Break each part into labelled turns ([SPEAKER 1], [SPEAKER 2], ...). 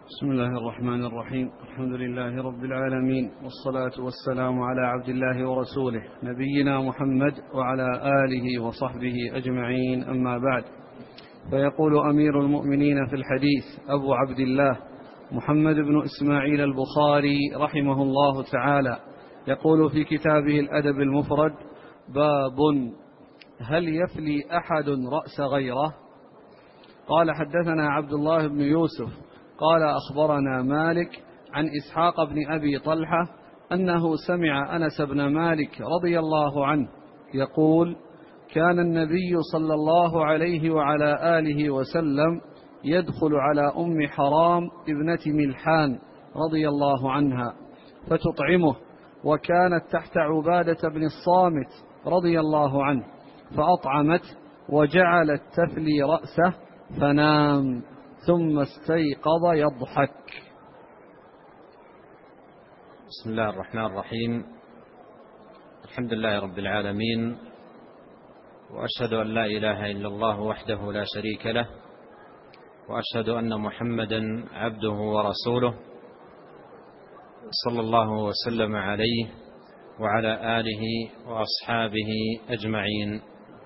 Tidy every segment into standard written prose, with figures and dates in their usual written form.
[SPEAKER 1] بسم الله الرحمن الرحيم. الحمد لله رب العالمين، والصلاة والسلام على عبد الله ورسوله نبينا محمد وعلى آله وصحبه أجمعين، أما بعد. فيقول أمير المؤمنين في الحديث أبو عبد الله محمد بن إسماعيل البخاري رحمه الله تعالى، يقول في كتابه الأدب المفرد: باب هل يفلي أحد رأس غيره؟ قال: حدثنا عبد الله بن يوسف قال: أخبرنا مالك عن إسحاق بن أبي طلحة أنه سمع أنس بن مالك رضي الله عنه يقول: كان النبي صلى الله عليه وعلى آله وسلم يدخل على أم حرام ابنة ملحان رضي الله عنها فتطعمه، وكانت تحت عبادة بن الصامت رضي الله عنه، فأطعمت وجعلت تفلي رأسه فنام، ثم استيقظ يضحك.
[SPEAKER 2] بسم الله الرحمن الرحيم. الحمد لله رب العالمين، وأشهد أن لا إله إلا الله وحده لا شريك له، وأشهد أن محمدا عبده ورسوله، صلى الله وسلم عليه وعلى آله وأصحابه أجمعين.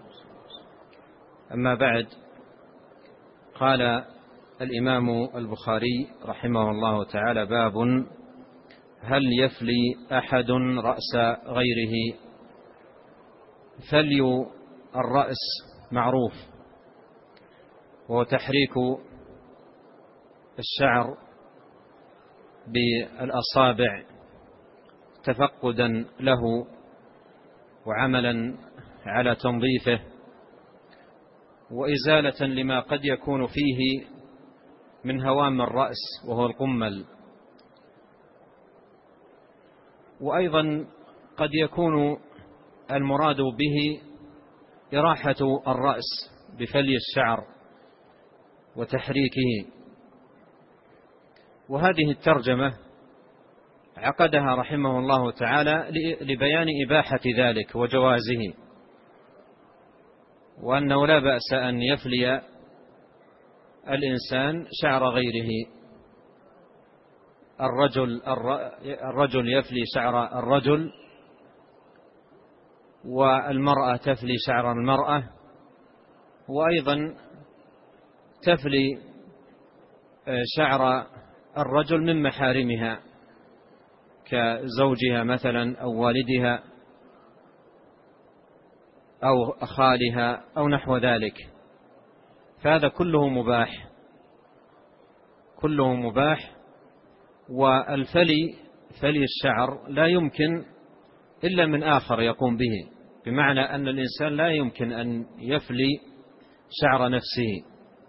[SPEAKER 2] أما بعد، قال الإمام البخاري رحمه الله تعالى: باب هل يفلي أحد رأس غيره؟ فلي الرأس معروف، وهو تحريك الشعر بالأصابع تفقدا له وعملا على تنظيفه وإزالة لما قد يكون فيه من هوام الرأس وهو القمل، وأيضا قد يكون المراد به إراحة الرأس بفلي الشعر وتحريكه. وهذه الترجمة عقدها رحمه الله تعالى لبيان إباحة ذلك وجوازه، وأنه لا بأس أن يفلي الإنسان شعر غيره. الرجل يفلي شعر الرجل، والمرأة تفلي شعر المرأة، وأيضا تفلي شعر الرجل من محارمها كزوجها مثلا أو والدها أو خالها أو نحو ذلك، فهذا كله مباح. والفلي فلي الشعر لا يمكن إلا من آخر يقوم به، بمعنى أن الإنسان لا يمكن أن يفلي شعر نفسه،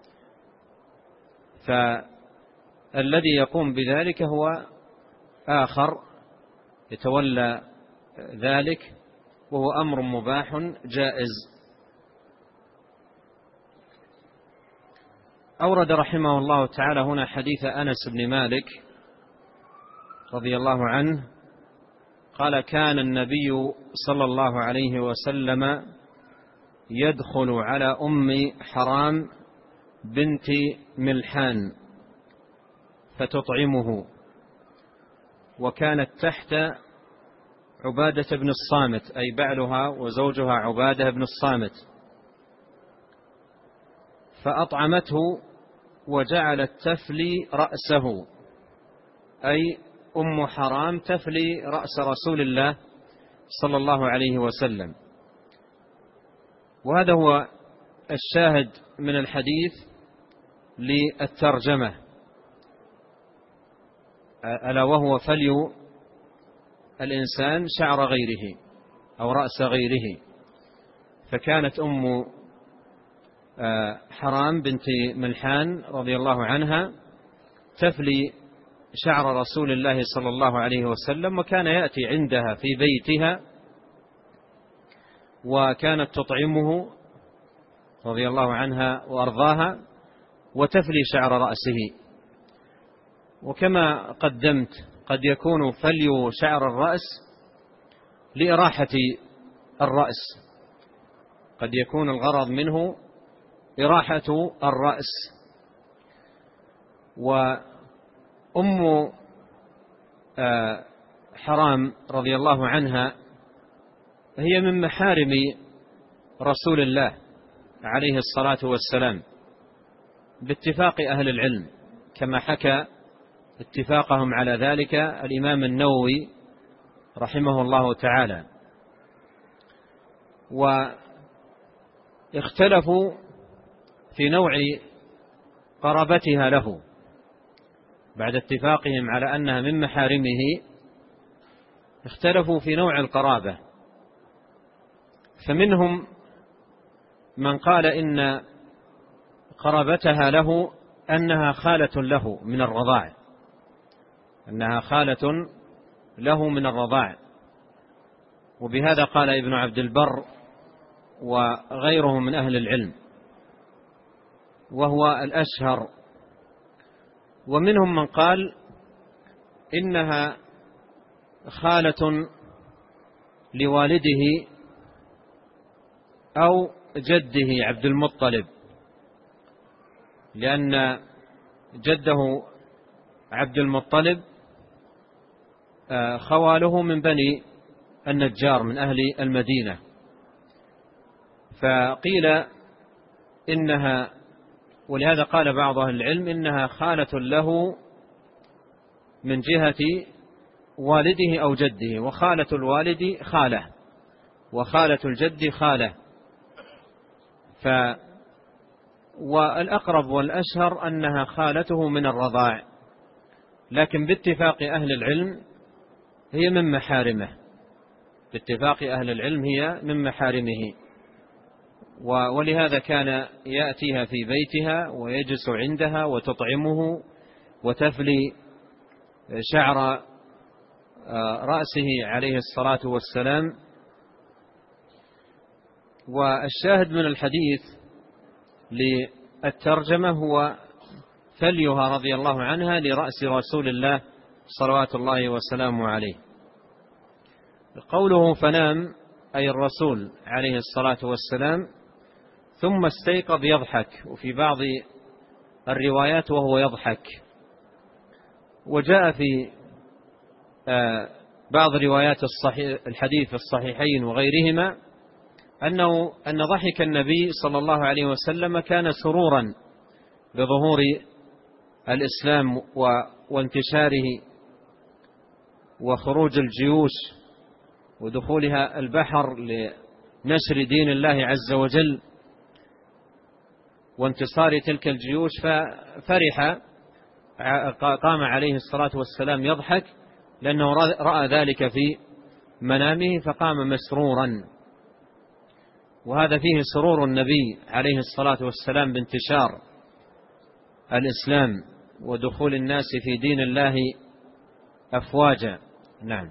[SPEAKER 2] فالذي يقوم بذلك هو آخر يتولى ذلك، وهو أمر مباح جائز. أورد رحمه الله تعالى هنا حديث أنس بن مالك رضي الله عنه قال: كان النبي صلى الله عليه وسلم يدخل على أم حرام بنت ملحان فتطعمه، وكانت تحت عبادة بن الصامت، أي بعلها وزوجها عبادة بن الصامت، فأطعمته وجعلت تفلي رأسه، أي أم حرام تفلي رأس رسول الله صلى الله عليه وسلم. وهذا هو الشاهد من الحديث للترجمة، ألا وهو فلي الإنسان شعر غيره أو رأس غيره. فكانت أم حرام بنت ملحان رضي الله عنها تفلي شعر رسول الله صلى الله عليه وسلم، وكان يأتي عندها في بيتها، وكانت تطعمه رضي الله عنها وأرضاها وتفلي شعر رأسه. وكما قدمت، قد يكون فلي شعر الرأس لإراحة الرأس، قد يكون الغرض منه إراحة الرأس، أم حرام رضي الله عنها هي من محارم رسول الله عليه الصلاة والسلام باتفاق أهل العلم، كما حكى اتفاقهم على ذلك الإمام النووي رحمه الله تعالى. واختلفوا في نوع قرابتها له بعد اتفاقهم على أنها من محارمه، اختلفوا في نوع القرابة، فمنهم من قال إن قرابتها له أنها خالة له من الرضاع، أنها خالة له من الرضاع، وبهذا قال ابن عبد البر وغيره من أهل العلم، وهو الأشهر. ومنهم من قال إنها خالة لوالده أو جده عبد المطلب، لأن جده عبد المطلب خواله من بني النجار من أهل المدينة، فقيل إنها، ولهذا قال بعض أهل العلم إنها خالة له من جهة والده أو جده، وخالة الوالد خالة وخالة الجد خالة. والأقرب والأشهر أنها خالته من الرضاع، لكن باتفاق أهل العلم هي من محارمه، باتفاق أهل العلم هي من محارمه. ولهذا كان يأتيها في بيتها ويجلس عندها وتطعمه وتفلي شعر رأسه عليه الصلاة والسلام. والشاهد من الحديث للترجمة هو فليها رضي الله عنها لرأس رسول الله صلوات الله وسلامه عليه. قوله فنام أي الرسول عليه الصلاة والسلام ثم استيقظ يضحك، وفي بعض الروايات وهو يضحك. وجاء في بعض روايات الحديث الصحيحين وغيرهما أن ضحك النبي صلى الله عليه وسلم كان سرورا بظهور الإسلام وانتشاره وخروج الجيوش ودخولها البحر لنشر دين الله عز وجل وانتصار تلك الجيوش، ففرح، قام عليه الصلاة والسلام يضحك لأنه رأى ذلك في منامه فقام مسرورا. وهذا فيه سرور النبي عليه الصلاة والسلام بانتشار الإسلام ودخول الناس في دين الله أفواجا. نعم.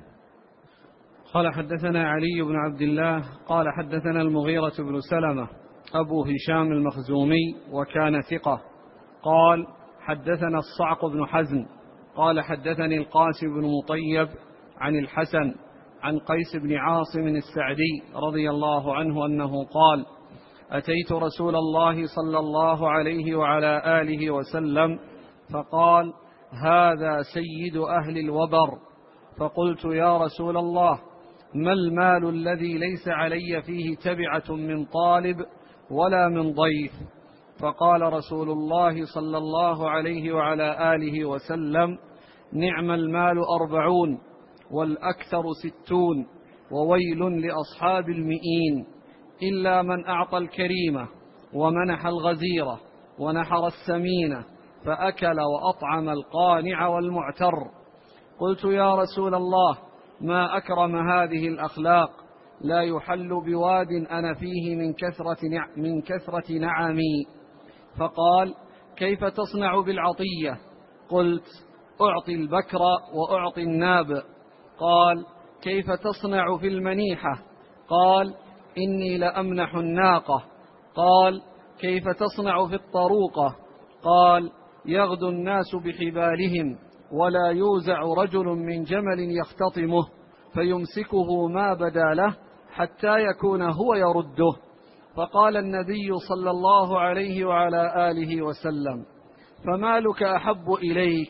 [SPEAKER 1] قال حدثنا علي بن عبد الله قال حدثنا المغيرة بن سلمة أبو هشام المخزومي وكان ثقة، قال حدثنا الصعق بن حزم قال حدثني القاسم بن مطيب عن الحسن عن قيس بن عاصم السعدي رضي الله عنه أنه قال أتيت رسول الله صلى الله عليه وعلى آله وسلم فقال هذا سيد أهل الوبر، فقلت يا رسول الله ما المال الذي ليس علي فيه تبعة من طالب ولا من ضيف؟ فقال رسول الله صلى الله عليه وعلى آله وسلم نعم المال 40 والأكثر 60 وويل لأصحاب 100 إلا من أعطى الكريمة ومنح الغزيرة ونحر السمينة فأكل وأطعم القانع والمعتر. قلت يا رسول الله ما أكرم هذه الأخلاق، لا يحل بواد أنا فيه من كثرة نعمي. فقال كيف تصنع بالعطية؟ قلت أعطي البكر وأعطي الناب. قال كيف تصنع في المنيحة؟ قال إني لأمنح الناقة. قال كيف تصنع في الطروقة؟ قال يغدو الناس بحبالهم ولا يوزع رجل من جمل يختطمه فيمسكه ما بدا له حتى يكون هو يرده. فقال النبي صلى الله عليه وعلى آله وسلم فمالك أحب إليك،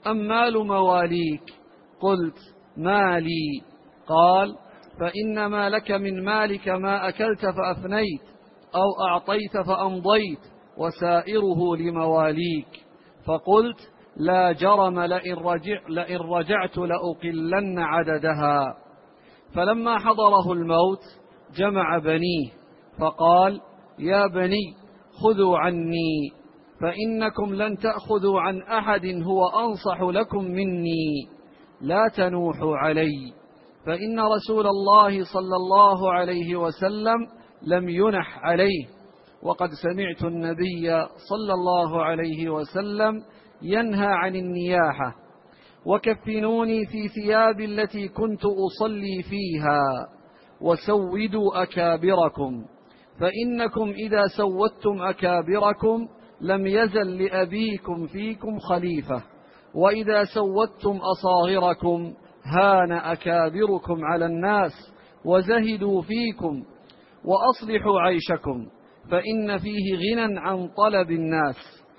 [SPEAKER 1] أم مال مواليك؟ قلت: مالي. قال: فإنما لك من مالك ما أكلت فأفنيت، أو أعطيت فأمضيت، وسائره لمواليك. فقلت: لا جرم، لئن رجعت لأقلن عددها. فلما حضره الموت جمع بنيه فقال: يا بني، خذوا عني، فإنكم لن تأخذوا عن أحد هو أنصح لكم مني، لا تنوحوا علي، فإن رسول الله صلى الله عليه وسلم لم ينح عليه، وقد سمعت النبي صلى الله عليه وسلم ينهى عن النياحة. وكفنوني في ثيابي التي كنت أصلي فيها، وسودوا أكابركم، فإنكم إذا سودتم أكابركم لم يزل لأبيكم فيكم خليفة، وإذا سودتم أصاغركم هان أكابركم على الناس، وزهدوا فيكم، وأصلحوا عيشكم، فإن فيه غنى عن طلب الناس.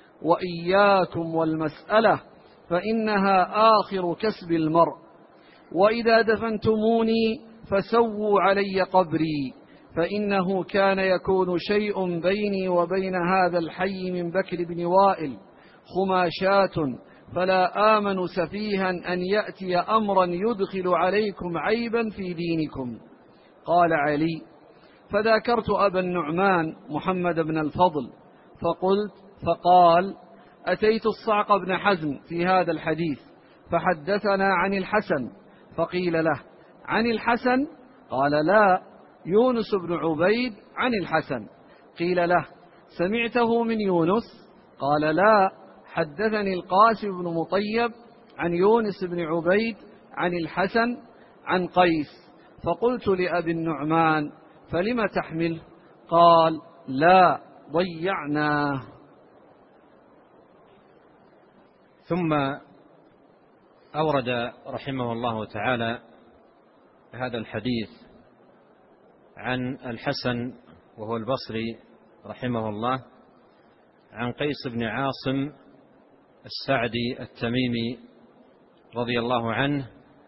[SPEAKER 1] وإياكم والمسألة، فإنها آخر كسب المرء. وإذا دفنتموني فسووا علي قبري، فإنه كان يكون شيء بيني وبين هذا الحي من بكر بن وائل خماشات، فلا آمن سفيها أن يأتي أمرا يدخل عليكم عيبا في دينكم. قال علي: فذاكرت أبا النعمان محمد بن الفضل فقال: أتيت الصعق بن حزم في هذا الحديث فحدثنا عن الحسن، فقيل له: عن الحسن؟ قال: لا، يونس بن عبيد عن الحسن. قيل له: سمعته من يونس؟ قال: لا، حدثني القاسم بن مطيب عن يونس بن عبيد عن الحسن عن قيس. فقلت لأبي النعمان: فلم تحمل؟ قال: لا، ضيعناه.
[SPEAKER 2] ثم أورد رحمه الله تعالى هذا الحديث عن الحسن وهو البصري رحمه الله عن قيس بن عاصم السعدي التميمي رضي الله عنه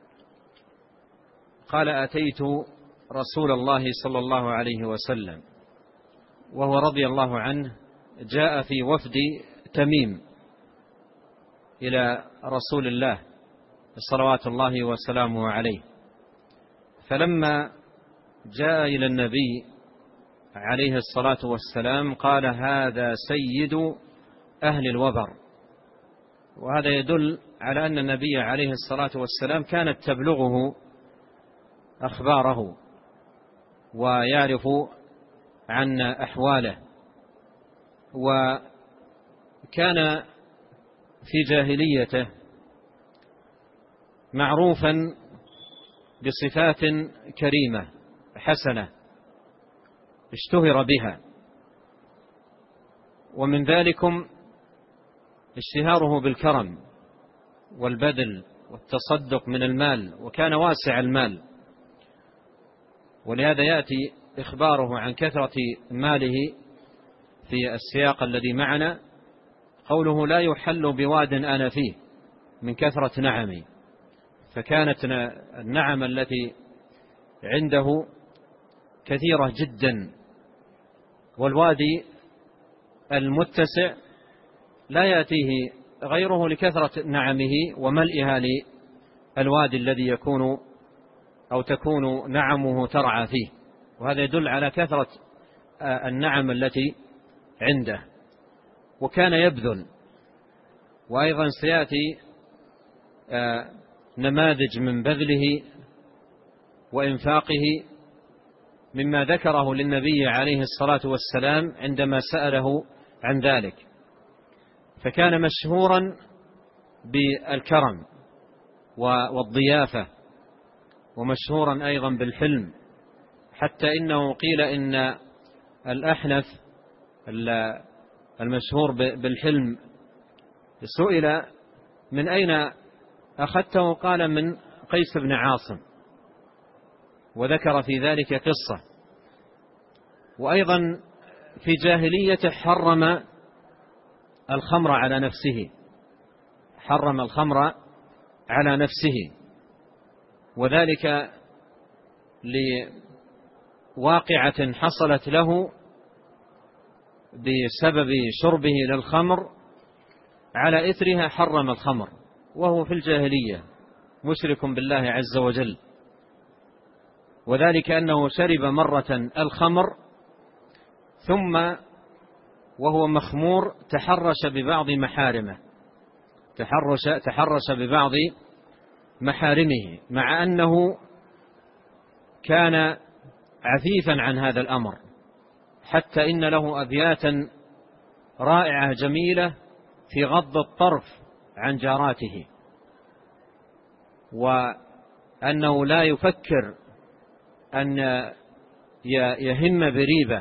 [SPEAKER 2] قال: أتيت رسول الله صلى الله عليه وسلم، وهو رضي الله عنه جاء في وفد تميم إلى رسول الله صلوات الله وسلامه عليه، فلما جاء إلى النبي عليه الصلاة والسلام قال: هذا سيد أهل الوبر. وهذا يدل على أن النبي عليه الصلاة والسلام كانت تبلغه أخباره ويعرف عن أحواله، وكان في جاهليته معروفا بصفات كريمة حسنة اشتهر بها، ومن ذلكم اشتهاره بالكرم والبذل والتصدق من المال، وكان واسع المال. ولهذا يأتي إخباره عن كثرة ماله في السياق الذي معنا، قوله: لا يحل بواد أنا فيه من كثرة نعمي. فكانت النعم التي عنده كثيرة جدا، والوادي المتسع لا يأتيه غيره لكثرة نعمه وملئها للوادي الذي يكون أو تكون نعمه ترعى فيه. وهذا يدل على كثرة النعم التي عنده، وكان يبذل. وأيضا سيأتي نماذج من بذله وإنفاقه مما ذكره للنبي عليه الصلاة والسلام عندما سأله عن ذلك. فكان مشهورا بالكرم والضيافة، ومشهورا أيضا بالحلم، حتى إنه قيل إن الأحنف المشهور بالحلم سئل: من أين أخذته؟ قال: من قيس بن عاصم، وذكر في ذلك قصة. وأيضا في جاهليته حرم الخمر على نفسه، حرم الخمر على نفسه، وذلك لواقعة حصلت له بسبب شربه للخمر، على إثرها حرم الخمر وهو في الجاهلية مشرك بالله عز وجل. وذلك أنه شرب مرة الخمر ثم وهو مخمور تحرش ببعض محارمه، تحرش ببعض محارمه، مع أنه كان عفيفا عن هذا الأمر، حتى إن له أبياتا رائعة جميلة في غض الطرف عن جاراته، وأنه لا يفكر أن يهم بريبة،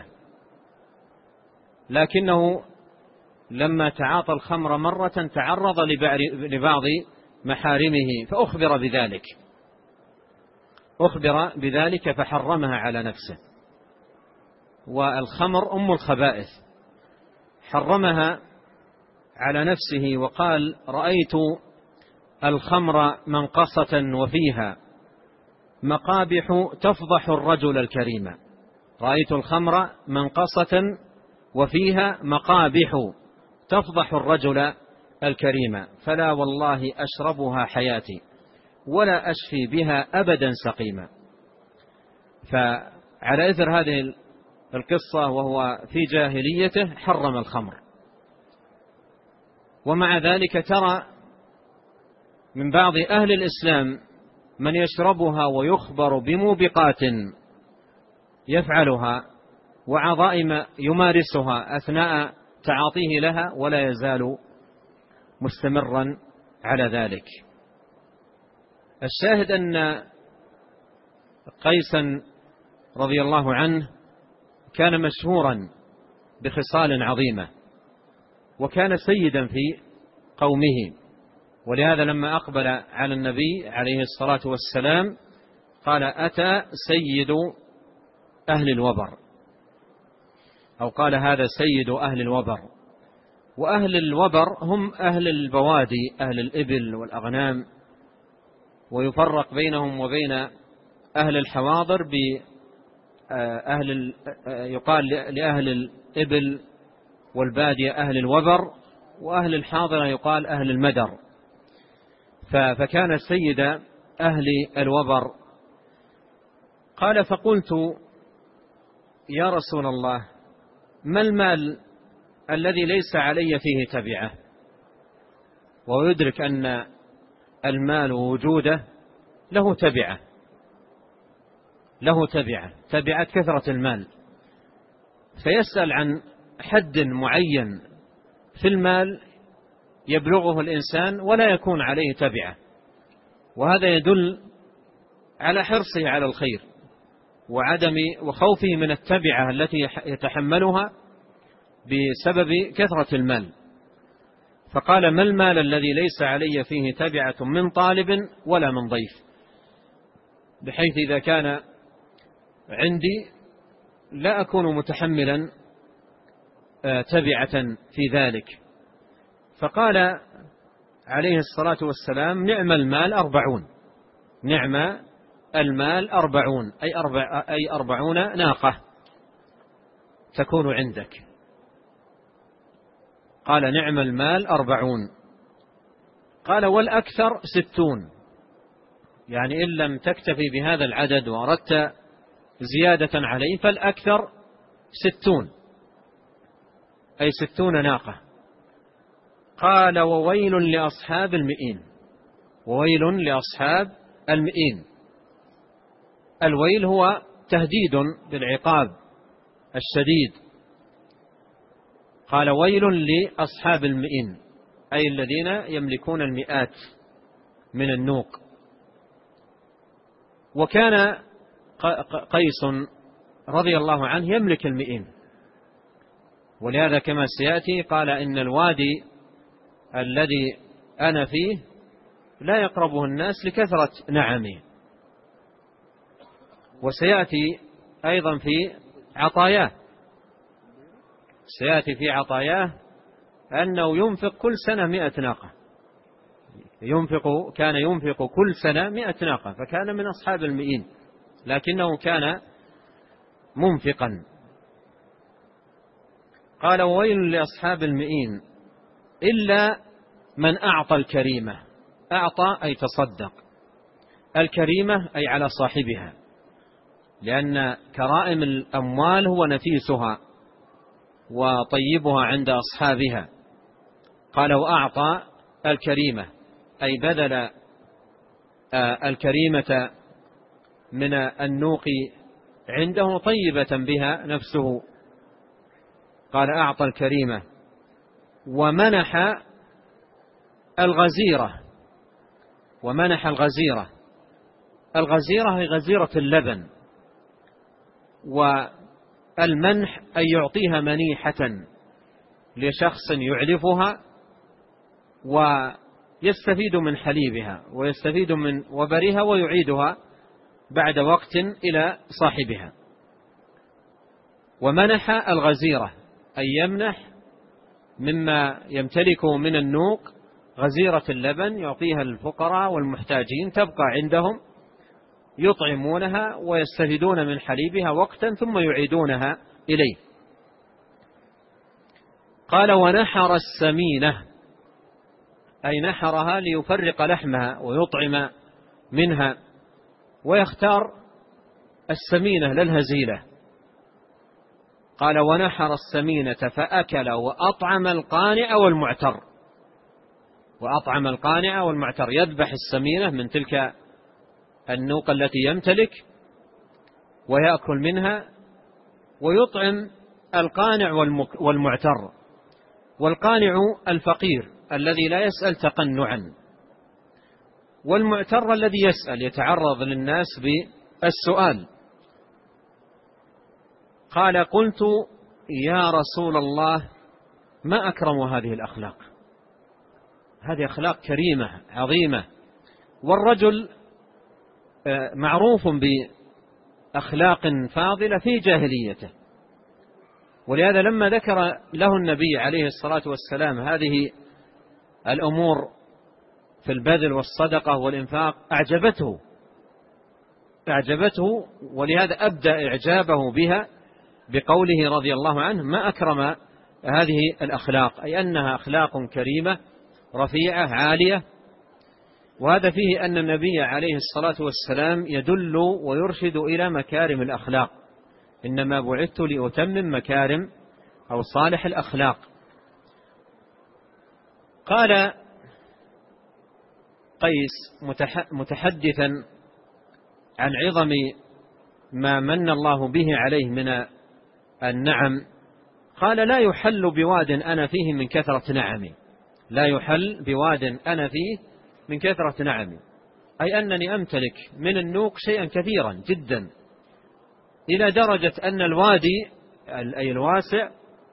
[SPEAKER 2] لكنه لما تعاطى الخمر مرة تعرض لبعض محارمه أخبر بذلك فحرمها على نفسه. والخمر أم الخبائث، حرمها على نفسه وقال: رأيت الخمر منقصة وفيها مقابح تفضح الرجل الكريم. رأيت الخمر منقصة وفيها مقابح تفضح الرجل الكريم، فلا والله أشربها حياتي ولا أشفي بها أبدا سقيما. فعلى إثر هذه القصة وهو في جاهليته حرم الخمر. ومع ذلك ترى من بعض أهل الإسلام من يشربها ويخبر بموبقات يفعلها وعظائم يمارسها أثناء تعاطيه لها، ولا يزال مستمرا على ذلك. الشاهد أن قيسا رضي الله عنه كان مشهورا بخصال عظيمة، وكان سيدا في قومه، ولهذا لما أقبل على النبي عليه الصلاة والسلام قال: أتى سيد أهل الوبر، أو قال: هذا سيد أهل الوبر. وأهل الوبر هم أهل البوادي، أهل الإبل والأغنام، ويفرق بينهم وبين أهل الحواضر يقال لأهل الإبل والبادية أهل الوبر، وأهل الحاضرة يقال أهل المدر. فكان سيد أهل الوبر. قال: فقلت: يا رسول الله، ما المال الذي ليس علي فيه تبعة؟ ويدرك أن المال وجوده له تبعة كثرة المال، فيسأل عن حد معين في المال يبلغه الإنسان ولا يكون عليه تبعة، وهذا يدل على حرصه على الخير وخوفه من التبعة التي يتحملها بسبب كثرة المال. فقال: ما المال الذي ليس علي فيه تبعة من طالب ولا من ضيف، بحيث إذا كان عندي لا أكون متحملا تبعة في ذلك. فقال عليه الصلاة والسلام: نعم المال 40. نعم المال 40، أي 40 ناقة تكون عندك. قال: نعم المال 40. قال: والأكثر 60، يعني إن لم تكتفي بهذا العدد وأردت زيادة عليه فالأكثر 60، أي 60 ناقة. قال: وويل لأصحاب المئين. وويل لأصحاب المئين. الويل هو تهديد بالعقاب الشديد. قال: ويل لأصحاب المئين، أي الذين يملكون المئات من النوق. وكان قيس رضي الله عنه يملك المئين، ولهذا كما سيأتي قال: إن الوادي الذي أنا فيه لا يقربه الناس لكثرة نعمه. وسيأتي أيضا في عطاياه، سيأتي في عطاياه أنه ينفق كل سنة 100 ناقة، كان ينفق كل سنة 100 ناقة، فكان من أصحاب المئين، لكنه كان منفقا. قال: وويل لأصحاب المئين إلا من أعطى الكريمة. أعطى أي تصدق، الكريمة أي على صاحبها، لأن كرائم الأموال هو نفيسها وطيبها عند أصحابها. قال: وأعطى الكريمة أي بذل الكريمة من النوق عنده طيبة بها نفسه. قال: أعطى الكريمة. ومنح الغزيرة. ومنح الغزيرة. الغزيرة هي غزيرة اللبن، والمنح أي يعطيها منيحة لشخص يعلفها ويستفيد من حليبها ويستفيد من وبرها ويعيدها بعد وقت إلى صاحبها. ومنح الغزيرة أي يمنح مما يمتلكه من النوق غزيرة اللبن، يعطيها الفقراء والمحتاجين تبقى عندهم، يطعمونها ويستفيدون من حليبها وقتا ثم يعيدونها إليه. قال: ونحر السمينة أي نحرها ليفرق لحمها ويطعم منها، ويختار السمينة للهزيلة. قال: ونحر السمينة فأكل وأطعم القانع والمعتر. وأطعم القانع والمعتر، يذبح السمينة من تلك النوق التي يمتلك ويأكل منها، ويطعم القانع والمعتر. والقانع الفقير الذي لا يسأل تقنعا، والمعتر الذي يسأل يتعرض للناس بالسؤال. قال: قلت: يا رسول الله ما أكرم هذه الأخلاق. هذه أخلاق كريمة عظيمة، والرجل معروف بأخلاق فاضلة في جاهليته، ولهذا لما ذكر له النبي عليه الصلاة والسلام هذه الأمور في البذل والصدقة والإنفاق أعجبته، ولهذا أبدأ إعجابه بها بقوله رضي الله عنه: ما أكرم هذه الأخلاق، أي أنها أخلاق كريمة رفيعة عالية. وهذا فيه أن النبي عليه الصلاة والسلام يدل ويرشد إلى مكارم الأخلاق، إنما بعثت لأتمم مكارم أو صالح الأخلاق. قال قيس متحدثا عن عظم ما من الله به عليه من النعم، قال: لا يحل بواد أنا فيه من كثرة نعمي. لا يحل بواد أنا فيه من كثرة نعمي، أي أنني أمتلك من النوق شيئا كثيرا جدا، إلى درجة أن الوادي أي الواسع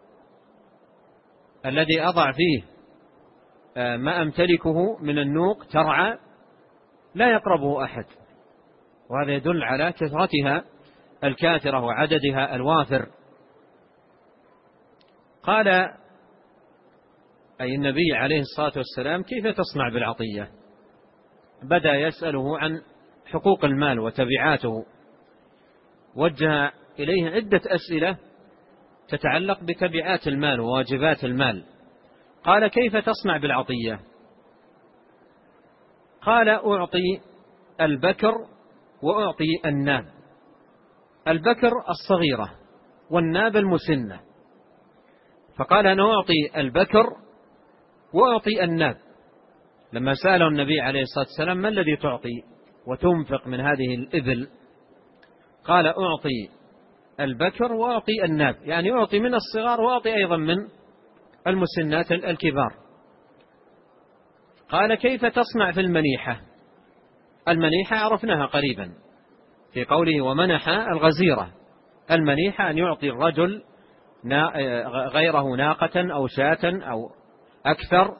[SPEAKER 2] الذي أضع فيه ما أمتلكه من النوق ترعى لا يقربه أحد، وهذا يدل على كثرتها الكاثرة وعددها الوافر. قال أي النبي عليه الصلاة والسلام: كيف تصنع بالعطية؟ بدأ يسأله عن حقوق المال وتبعاته، وجه إليه عدة أسئلة تتعلق بتبعات المال وواجبات المال. قال: كيف تصنع بالعطية؟ قال: أعطي البكر وأعطي الناب. البكر الصغيرة والناب المسنة. فقال: أنا أعطي البكر وأعطي الناب. لما سأله النبي عليه الصلاة والسلام: ما الذي تعطي وتنفق من هذه الإبل؟ قال: أعطي البكر وأعطي الناب، يعني أعطي من الصغار وأعطي أيضا من المسنات الكبار. قال: كيف تصنع في المنيحة؟ المنيحة عرفناها قريبا في قوله: ومنح الغزيرة. المنيحة أن يعطي الرجل غيره ناقة أو شاة أو أكثر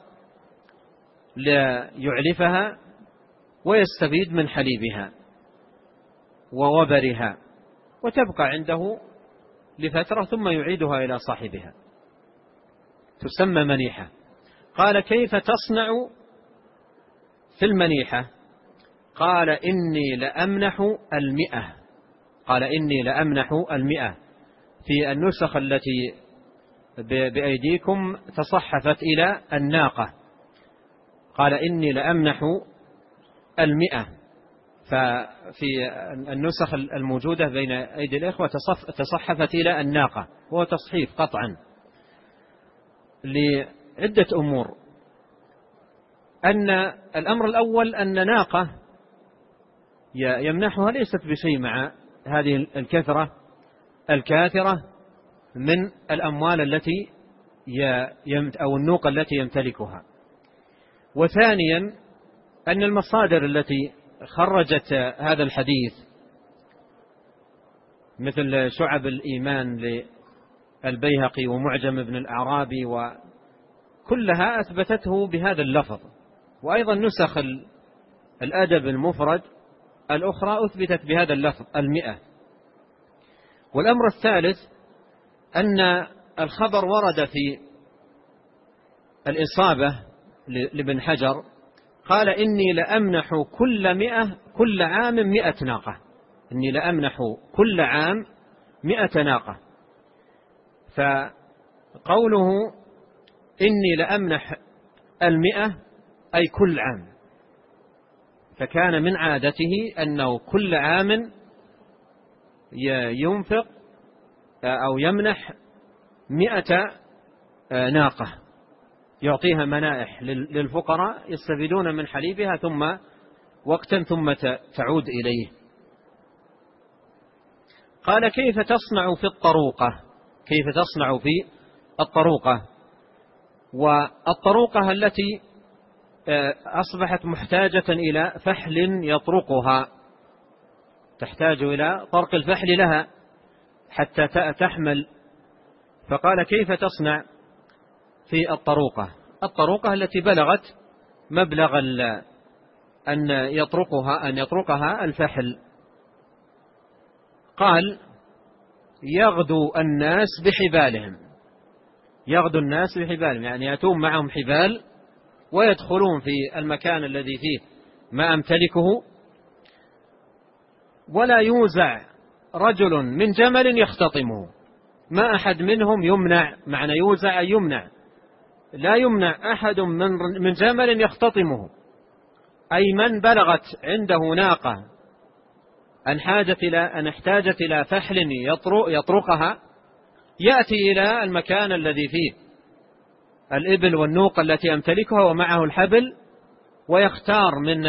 [SPEAKER 2] ليعلفها ويستفيد من حليبها ووبرها، وتبقى عنده لفترة ثم يعيدها إلى صاحبها، تسمى منيحة. قال: كيف تصنع في المنيحة قال إني لأمنح 100. قال إني لأمنح 100. في النسخ التي بأيديكم تصحفت إلى الناقة، قال إني لأمنح 100. ففي النسخ الموجودة بين أيدي الإخوة تصحفت إلى الناقة، وهو تصحيف قطعا لعدة أمور. أن الأمر الأول أن ناقة يمنحها ليست بشيء مع هذه الكثرة الكاثرة من الأموال التي أو النوق التي يمتلكها. وثانيا أن المصادر التي خرجت هذا الحديث مثل شعب الإيمان للبيهقي ومعجم ابن الأعرابي وكلها أثبتته بهذا اللفظ، وأيضا نسخ الأدب المفرد الأخرى أثبتت بهذا اللفظ 100. والأمر الثالث أن الخبر ورد في الإصابة لابن حجر قال إني لأمنح كل عام 100 ناقة. إني لأمنح كل عام 100 ناقة. فقوله إني لأمنح 100 أي كل عام، فكان من عادته أنه كل عام ينفق أو يمنح 100 ناقة يعطيها منائح للفقراء يستفيدون من حليبها ثم وقتا ثم تعود إليه. قال كيف تصنع في الطروقة؟ كيف تصنع في الطروقة؟ والطروقة التي أصبحت محتاجة إلى فحل يطرقها، تحتاج إلى طرق الفحل لها حتى تحمل. فقال كيف تصنع في الطروقة؟ الطروقة التي بلغت مبلغ أن يطرقها الفحل. قال يغدو الناس بحبالهم. يغدو الناس بحبالهم يعني يأتون معهم حبال ويدخلون في المكان الذي فيه ما أمتلكه، ولا يوزع رجل من جمل يختطمه. ما أحد منهم يمنع، معنى يوزع أي يمنع، لا يمنع أحد من جمل يختطمه، أي من بلغت عنده ناقة أن احتاجت إلى فحل يطرقها يأتي إلى المكان الذي فيه الإبل والنوق التي أمتلكها ومعه الحبل، ويختار من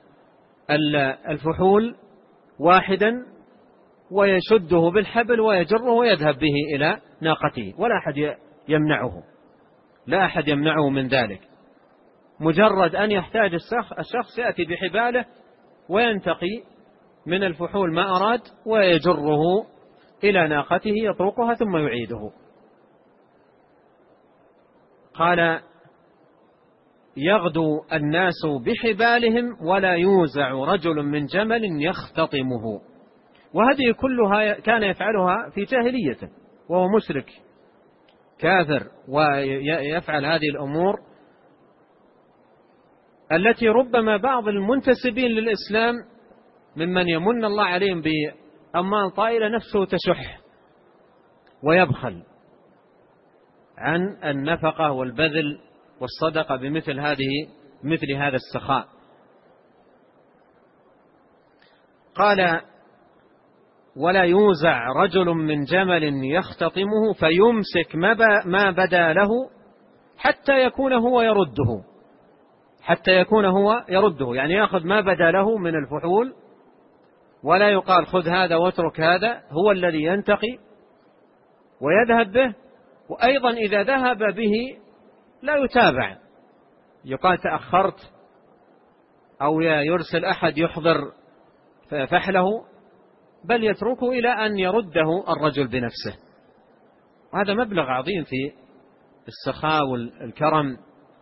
[SPEAKER 2] الفحول واحدا ويشده بالحبل ويجره ويذهب به إلى ناقته، ولا أحد يمنعه، لا أحد يمنعه من ذلك. مجرد أن يحتاج الشخص يأتي بحباله وينتقي من الفحول ما أراد ويجره إلى ناقته يطرقها ثم يعيده. قال يغدو الناس بحبالهم ولا يوزع رجل من جمل يختطمه. وهذه كلها كان يفعلها في جاهليته وهو مشرك كافر، ويفعل هذه الأمور التي ربما بعض المنتسبين للإسلام ممن يمن الله عليهم بأموال طائلة نفسه تشح ويبخل عن النفقة والبذل والصدقة بمثل هذا السخاء. قال ولا يوزع رجل من جمل يختطمه فيمسك ما بدا له حتى يكون هو يرده، يعني يأخذ ما بدا له من الفحول، ولا يقال خذ هذا واترك هذا، هو الذي ينتقي ويذهب به. وأيضا إذا ذهب به لا يتابع، يقال تأخرت أو يرسل أحد يحضر فحله، بل يتركه إلى أن يرده الرجل بنفسه. وهذا مبلغ عظيم في السخاء والكرم.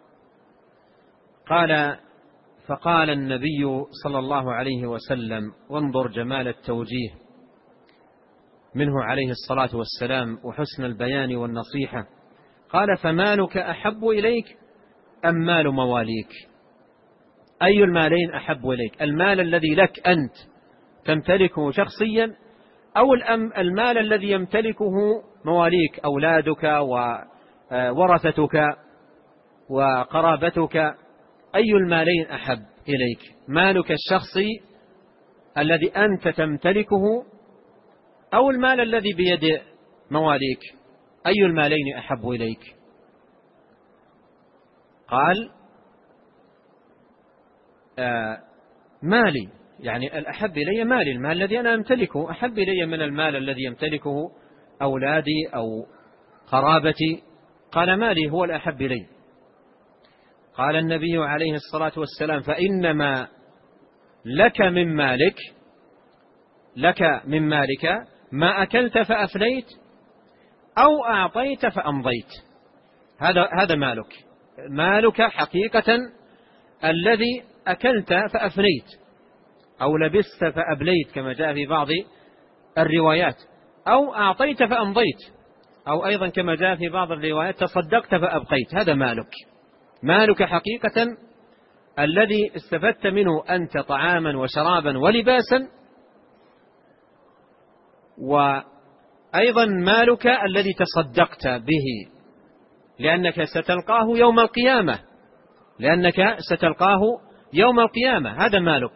[SPEAKER 2] فقال النبي صلى الله عليه وسلم، وانظر جمال التوجيه منه عليه الصلاة والسلام وحسن البيان والنصيحة. قال فمالك أحب إليك أم مال مواليك؟ أي المالين أحب إليك؟ المال الذي لك أنت تمتلكه شخصيا، أو المال الذي يمتلكه مواليك أولادك وورثتك وقرابتك؟ أي المالين أحب إليك؟ مالك الشخصي الذي أنت تمتلكه أو المال الذي بيد مواليك؟ أي المالين أحب إليك؟ قال مالي، يعني الأحب إلي مالي، المال الذي أنا أمتلكه أحب إلي من المال الذي يمتلكه أولادي أو قرابتي. قال مالي هو الأحب إلي. قال النبي عليه الصلاة والسلام فإنما لك من مالك ما أكلت فأفنيت أو أعطيت فأمضيت. هذا مالك حقيقة الذي أكلت فأفنيت، أو لبست فأبليت كما جاء في بعض الروايات، أو أعطيت فأمضيت، أو أيضا كما جاء في بعض الروايات تصدقت فأبقيت. هذا مالك حقيقة الذي استفدت منه أنت طعاما وشرابا ولباسا، وأيضا مالك الذي تصدقت به لأنك ستلقاه يوم القيامة. هذا مالك.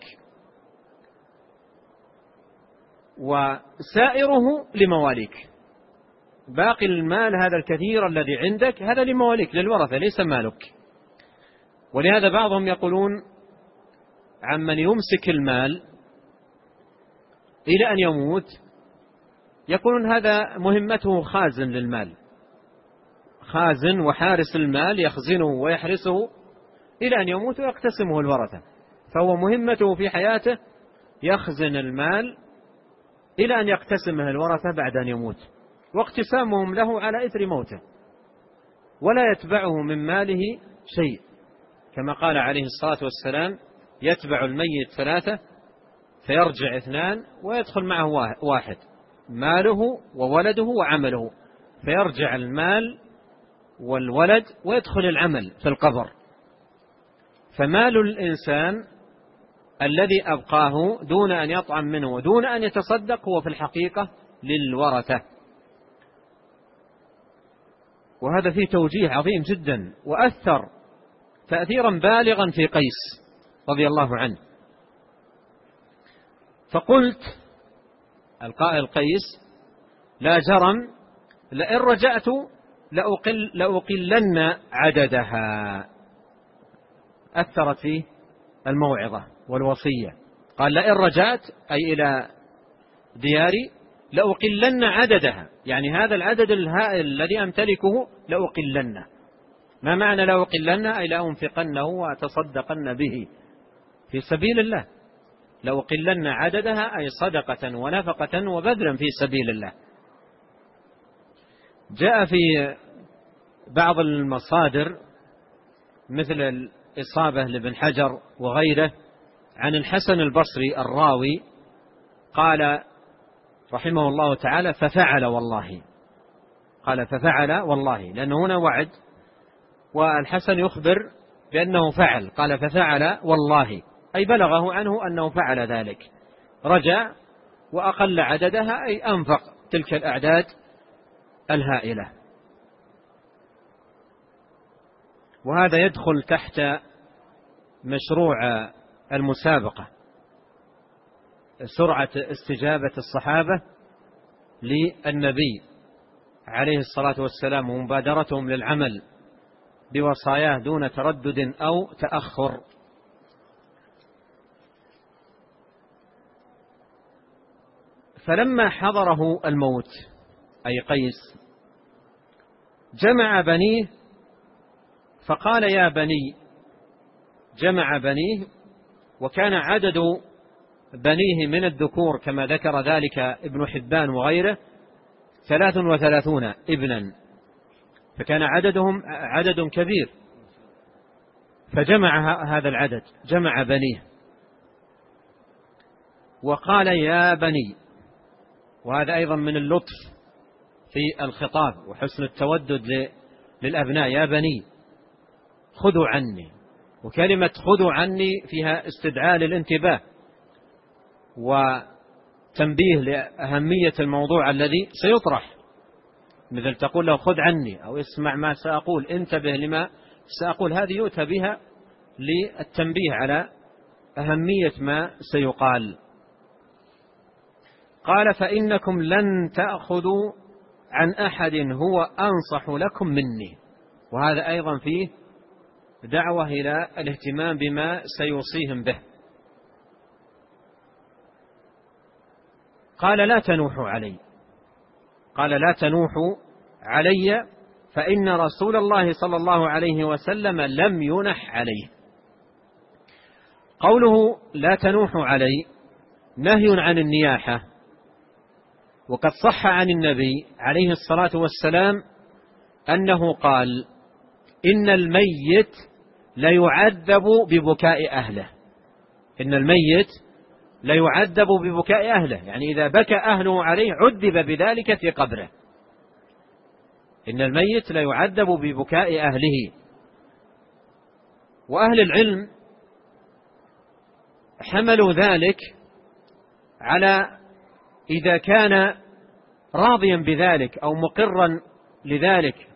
[SPEAKER 2] وسائره لمواليك، باقي المال هذا الكثير الذي عندك هذا لمواليك للورثة ليس مالك. ولهذا بعضهم يقولون عمن يمسك المال إلى أن يموت، يقولون هذا مهمته خازن للمال، خازن وحارس المال يخزنه ويحرسه إلى أن يموت ويقتسمه الورثة، فهو مهمته في حياته يخزن المال إلى أن يقتسمه الورثة بعد أن يموت، واقتسامهم له على إثر موته، ولا يتبعه من ماله شيء، كما قال عليه الصلاة والسلام يتبع الميت 3 فيرجع 2 ويدخل معه 1، ماله وولده وعمله، فيرجع المال والولد ويدخل العمل في القبر. فمال الإنسان الذي أبقاه دون أن يطعم منه ودون أن يتصدق هو في الحقيقة للورثة. وهذا فيه توجيه عظيم جدا، وأثر تأثيرا بالغا في قيس رضي الله عنه. فقلت القائل قيس لا جرم لئن رجعت لأقلن عددها. أثرت فيه الموعظة والوصية. قال لئن رجعت أي إلى دياري لأقلن عددها، يعني هذا العدد الهائل الذي أمتلكه لأقلن. ما معنى لأقلن؟ أي لأنفقنه وأتصدقن به في سبيل الله. لأقلن عددها أي صدقة ونفقة وبذلا في سبيل الله. جاء في بعض المصادر مثل الإصابة لابن حجر وغيره عن الحسن البصري الراوي قال رحمه الله تعالى ففعل والله. قال ففعل والله، لأنه هنا وعد والحسن يخبر بأنه فعل. قال ففعل والله أي بلغه عنه أنه فعل ذلك، رجع وأقل عددها أي أنفق تلك الأعداد الهائلة. وهذا يدخل تحت مشروع المسابقة، سرعة استجابة الصحابة للنبي عليه الصلاة والسلام ومبادرتهم للعمل بوصاياه دون تردد أو تأخر. فلما حضره الموت أي قيس جمع بنيه فقال يا بني، جمع بنيه، وكان عدد بنيه من الذكور كما ذكر ذلك ابن حبان وغيره 33 ابنا، فكان عددهم عدد كبير، فجمع هذا العدد، جمع بنيه وقال يا بني. وهذا أيضا من اللطف في الخطاب وحسن التودد للأبناء، يا بني خذوا عني وكلمة خذوا عني فيها استدعاء للانتباه وتنبيه لأهمية الموضوع الذي سيطرح، مثل تقول له خذ عني أو اسمع ما سأقول، انتبه لما سأقول. هذه يؤتى بها للتنبيه على أهمية ما سيقال. قال فإنكم لن تأخذوا عن أحد هو أنصح لكم مني. وهذا أيضا فيه دعوة إلى الاهتمام بما سيوصيهم به. قال لا تنوحوا علي، قال لا تنوحوا علي فإن رسول الله صلى الله عليه وسلم لم ينح عليه. قوله لا تنوحوا علي نهي عن النياحة، وقد صح عن النبي عليه الصلاة والسلام أنه قال إن الميت ليعذب ببكاء أهله. إن الميت ليعذب ببكاء أهله، يعني إذا بكى أهله عليه عذب بذلك في قبره. إن الميت ليعذب ببكاء أهله. وأهل العلم حملوا ذلك على إذا كان راضيا بذلك أو مقرا لذلك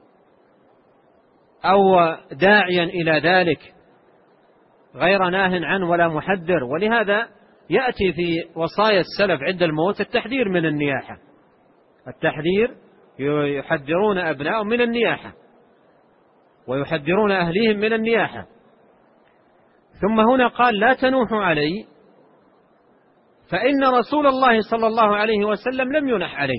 [SPEAKER 2] أو داعيا إلى ذلك غير ناه عنه ولا محذر. ولهذا يأتي في وصايا السلف عند الموت التحذير من النياحة، التحذير، يحذرون أبنائهم من النياحة ويحذرون أهليهم من النياحة. ثم هنا قال لا تنوحوا علي فإن رسول الله صلى الله عليه وسلم لم ينح عليه.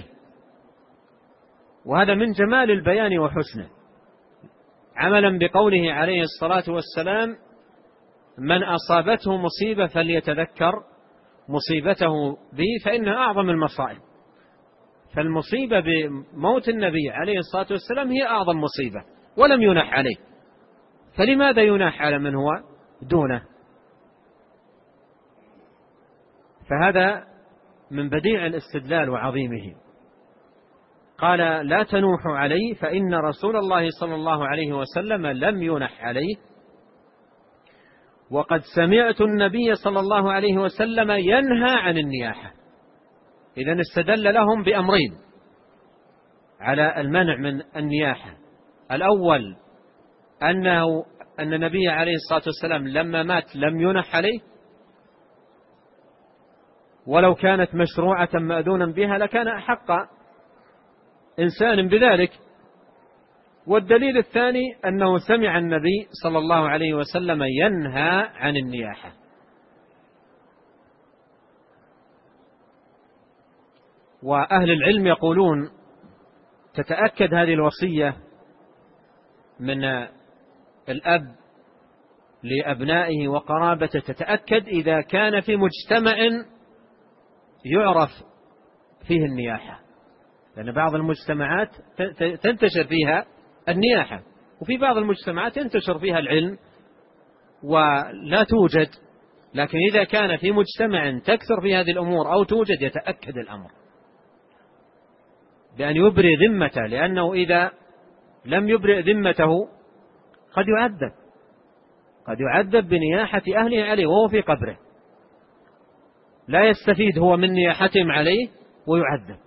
[SPEAKER 2] وهذا من جمال البيان وحسنه، عملا بقوله عليه الصلاة والسلام من أصابته مصيبة فليتذكر مصيبته بي فإنها أعظم المصائب. فالمصيبة بموت النبي عليه الصلاة والسلام هي أعظم مصيبة ولم ينح عليه، فلماذا ينح على من هو دونه؟ فهذا من بديع الاستدلال وعظيمه. قال لا تنوحوا علي فإن رسول الله صلى الله عليه وسلم لم ينح عليه، وقد سمعت النبي صلى الله عليه وسلم ينهى عن النياحة. إذن استدل لهم بأمرين على المنع من النياحة. الأول أن النبي عليه الصلاة والسلام لما مات لم ينح عليه، ولو كانت مشروعة مأذونا بها لكان أحق إنسان بذلك. والدليل الثاني أنه سمع النبي صلى الله عليه وسلم ينهى عن النياحة. وأهل العلم يقولون تتأكد هذه الوصية من الأب لأبنائه وقرابته، تتأكد إذا كان في مجتمع يعرف فيه النياحة، لأن بعض المجتمعات تنتشر فيها النياحة، وفي بعض المجتمعات ينتشر فيها العلم ولا توجد. لكن إذا كان في مجتمع تكثر في هذه الأمور أو توجد يتأكد الأمر بأن يبرئ ذمته، لأنه إذا لم يبرئ ذمته قد يعذب بنياحة أهله عليه وهو في قبره، لا يستفيد هو من نياحتهم عليه ويعذب.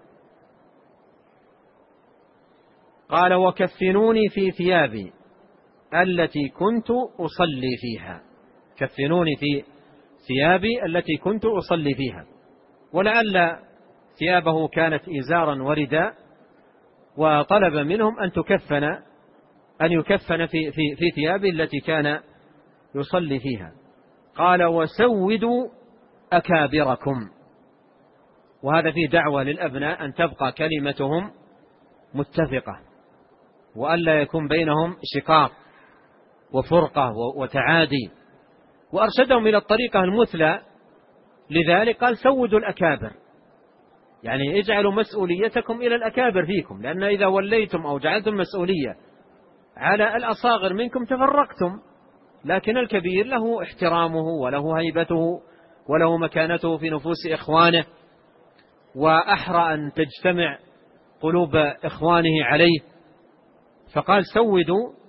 [SPEAKER 2] قال وكفنوني في ثيابي التي كنت أصلي فيها. كفنوني في ثيابي التي كنت أصلي فيها، ولعل ثيابه كانت إزارا ورداء، وطلب منهم أن يكفن في ثيابه التي كان يصلي فيها. قال وسودوا أكابركم. وهذا فيه دعوة للأبناء أن تبقى كلمتهم متفقة، وألا يكون بينهم شقاق وفرقة وتعادي، وأرشدهم إلى الطريقة المثلى. لذلك قال سودوا الأكابر، يعني اجعلوا مسؤوليتكم إلى الأكابر فيكم، لأن إذا وليتم أو جعلتم مسؤولية على الأصاغر منكم تفرقتم. لكن الكبير له احترامه وله هيبته وله مكانته في نفوس إخوانه، وأحرى أن تجتمع قلوب إخوانه عليه. فقال سودوا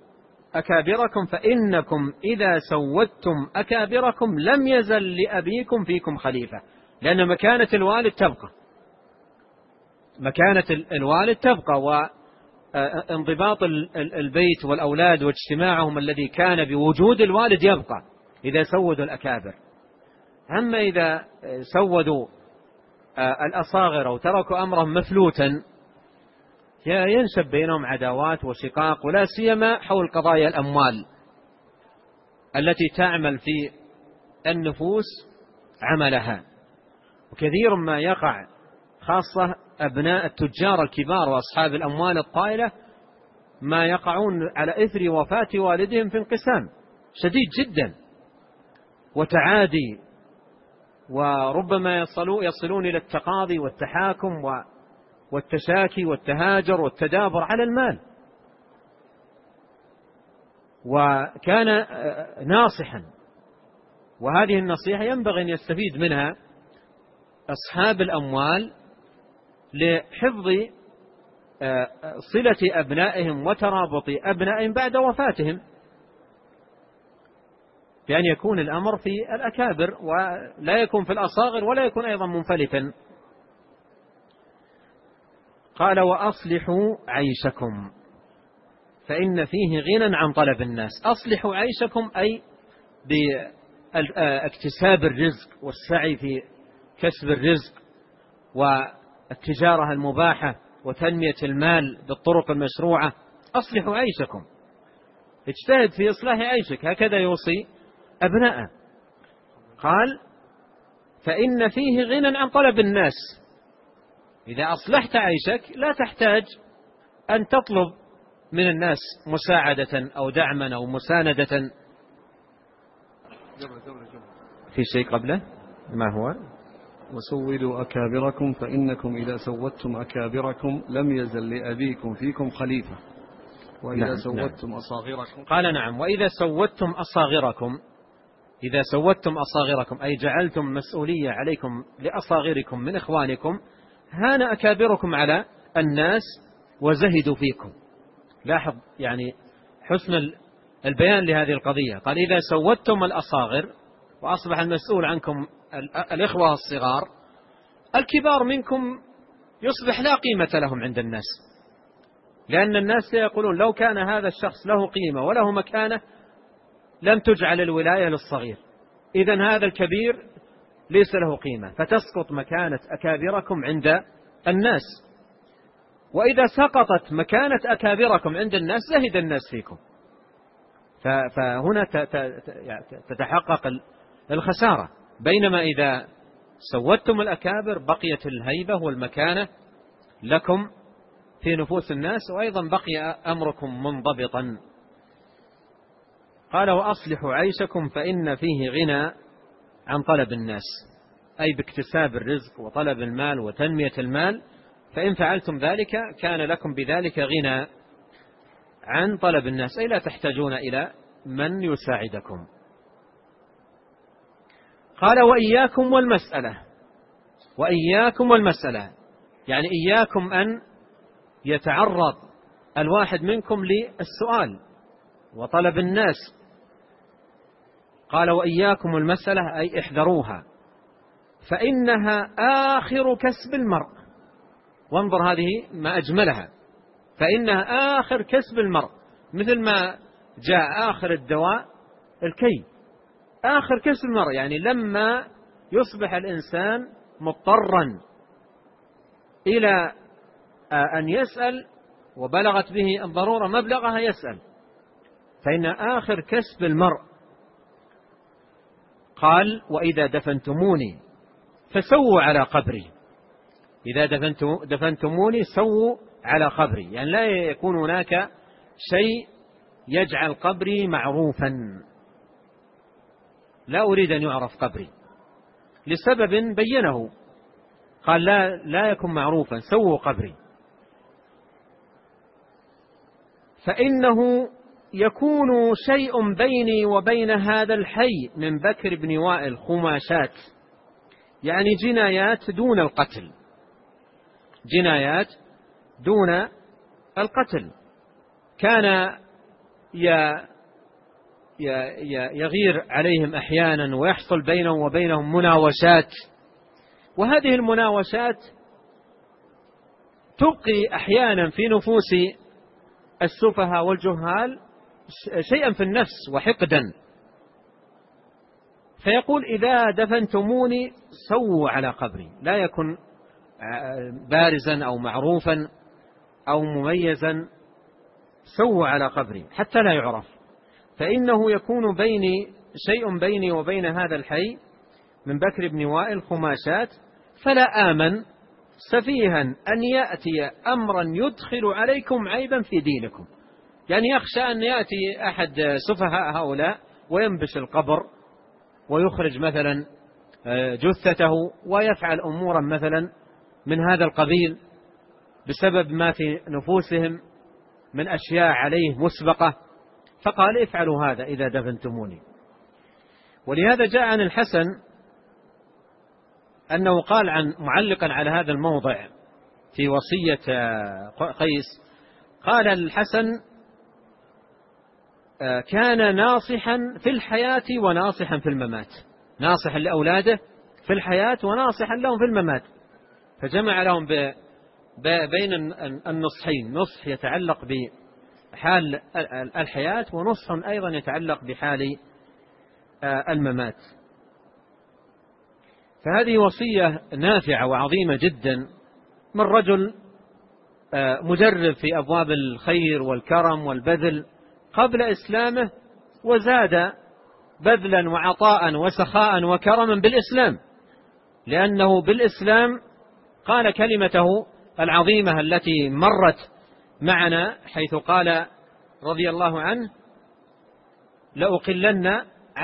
[SPEAKER 2] أكابركم فإنكم إذا سودتم أكابركم لم يزل لأبيكم فيكم خليفة، لأن مكانة الوالد تبقى، مكانة الوالد تبقى، وانضباط البيت والأولاد واجتماعهم الذي كان بوجود الوالد يبقى إذا سودوا الأكابر. أما إذا سودوا الأصاغر وتركوا أمرهم مفلوتا ينشب بينهم عداوات وشقاق، ولا سيما حول قضايا الأموال التي تعمل في النفوس عملها. وكثير ما يقع خاصة أبناء التجار الكبار وأصحاب الأموال الطائلة ما يقعون على إثر وفاة والدهم في انقسام شديد جدا وتعادي، وربما يصلون إلى التقاضي والتحاكم والتشاكي والتهاجر والتدابر على المال. وكان ناصحا، وهذه النصيحة ينبغي أن يستفيد منها أصحاب الأموال لحفظ صلة أبنائهم وترابط أبنائهم بعد وفاتهم، بأن يكون الأمر في الأكابر ولا يكون في الأصاغر، ولا يكون أيضا منفلتا. قال وأصلحوا عيشكم فإن فيه غنى عن طلب الناس. أصلحوا عيشكم أي باكتساب الرزق والسعي في كسب الرزق والتجارة المباحة وتنمية المال بالطرق المشروعة. أصلحوا عيشكم، اجتهد في إصلاح عيشك، هكذا يوصي أبناءه. قال فإن فيه غنى عن طلب الناس. إذا أصلحت عيشك لا تحتاج أن تطلب من الناس مساعدة أو دعما أو مساندة. في شيء قبله ما هو؟
[SPEAKER 1] وسودوا أكابركم فإنكم إذا سودتم أكابركم لم يزل لأبيكم فيكم خليفة وإذا سودتم أصاغركم.
[SPEAKER 2] قال نعم. وإذا سودتم أصاغركم، إذا سودتم أصاغركم أي جعلتم مسؤولية عليكم لأصاغركم من إخوانكم، هان أكابركم على الناس وزهدوا فيكم. لاحظ يعني حسن البيان لهذه القضية. قال إذا سودتم الأصاغر وأصبح المسؤول عنكم الإخوة الصغار، الكبار منكم يصبح لا قيمة لهم عند الناس، لأن الناس يقولون لو كان هذا الشخص له قيمة وله مكانة لم تجعل الولاية للصغير، إذن هذا الكبير ليس له قيمة، فتسقط مكانة أكابركم عند الناس. وإذا سقطت مكانة أكابركم عند الناس زهد الناس فيكم، فهنا تتحقق الخسارة. بينما إذا سودتم الأكابر بقيت الهيبة والمكانة لكم في نفوس الناس، وأيضا بقي أمركم منضبطا. قال وأصلحوا عيشكم فإن فيه غنى عن طلب الناس، أي باكتساب الرزق وطلب المال وتنمية المال، فإن فعلتم ذلك كان لكم بذلك غنى عن طلب الناس، أي لا تحتاجون إلى من يساعدكم. قال وإياكم والمسألة. وإياكم والمسألة يعني إياكم أن يتعرض الواحد منكم للسؤال وطلب الناس. قال وإياكم المسألة أي احذروها، فإنها آخر كسب المرء. وانظر هذه ما أجملها، فإنها آخر كسب المرء، مثل ما جاء آخر الدواء الكي، آخر كسب المرء، يعني لما يصبح الإنسان مضطرا إلى أن يسأل وبلغت به الضرورة مبلغها يسأل، فإن آخر كسب المرء. قال وإذا دفنتموني فسووا على قبري. إذا دفنتموني سووا على قبري، يعني لا يكون هناك شيء يجعل قبري معروفا، لا أريد أن يعرف قبري لسبب بينه. قال لا يكون معروفا، سووا قبري، فإنه يكون شيء بيني وبين هذا الحي من بكر بن وائل خماشات، يعني جنايات دون القتل، جنايات دون القتل. كان يغير عليهم أحيانا ويحصل بينهم وبينهم مناوشات، وهذه المناوشات تبقي أحيانا في نفوس السفهاء والجهال شيئا في النفس وحقدا، فيقول إذا دفنتموني سووا على قبري، لا يكن بارزا أو معروفا أو مميزا، سووا على قبري حتى لا يعرف، فإنه يكون شيء بيني وبين هذا الحي من بكر بن وائل خماسات، فلا آمن سفيها أن يأتي أمرا يدخل عليكم عيبا في دينكم، يعني يخشى أن يأتي أحد سفهاء هؤلاء وينبش القبر ويخرج مثلا جثته ويفعل أمورا مثلا من هذا القبيل بسبب ما في نفوسهم من أشياء عليه مسبقة، فقال افعلوا هذا إذا دفنتموني. ولهذا جاء عن الحسن أنه قال معلقا على هذا الموضع في وصية قيس، قال الحسن كان ناصحا في الحياة وناصحا في الممات، ناصحا لأولاده في الحياة وناصحا لهم في الممات، فجمع لهم بين النصحين، نصح يتعلق بحال الحياة ونصح أيضا يتعلق بحال الممات. فهذه وصية نافعة وعظيمة جدا من رجل مجرب في أبواب الخير والكرم والبذل قبل إسلامه، وزاد بذلا وعطاء وسخاء وكرما بالإسلام، لأنه بالإسلام قال كلمته العظيمة التي مرت معنا، حيث قال رضي الله عنه لأقلن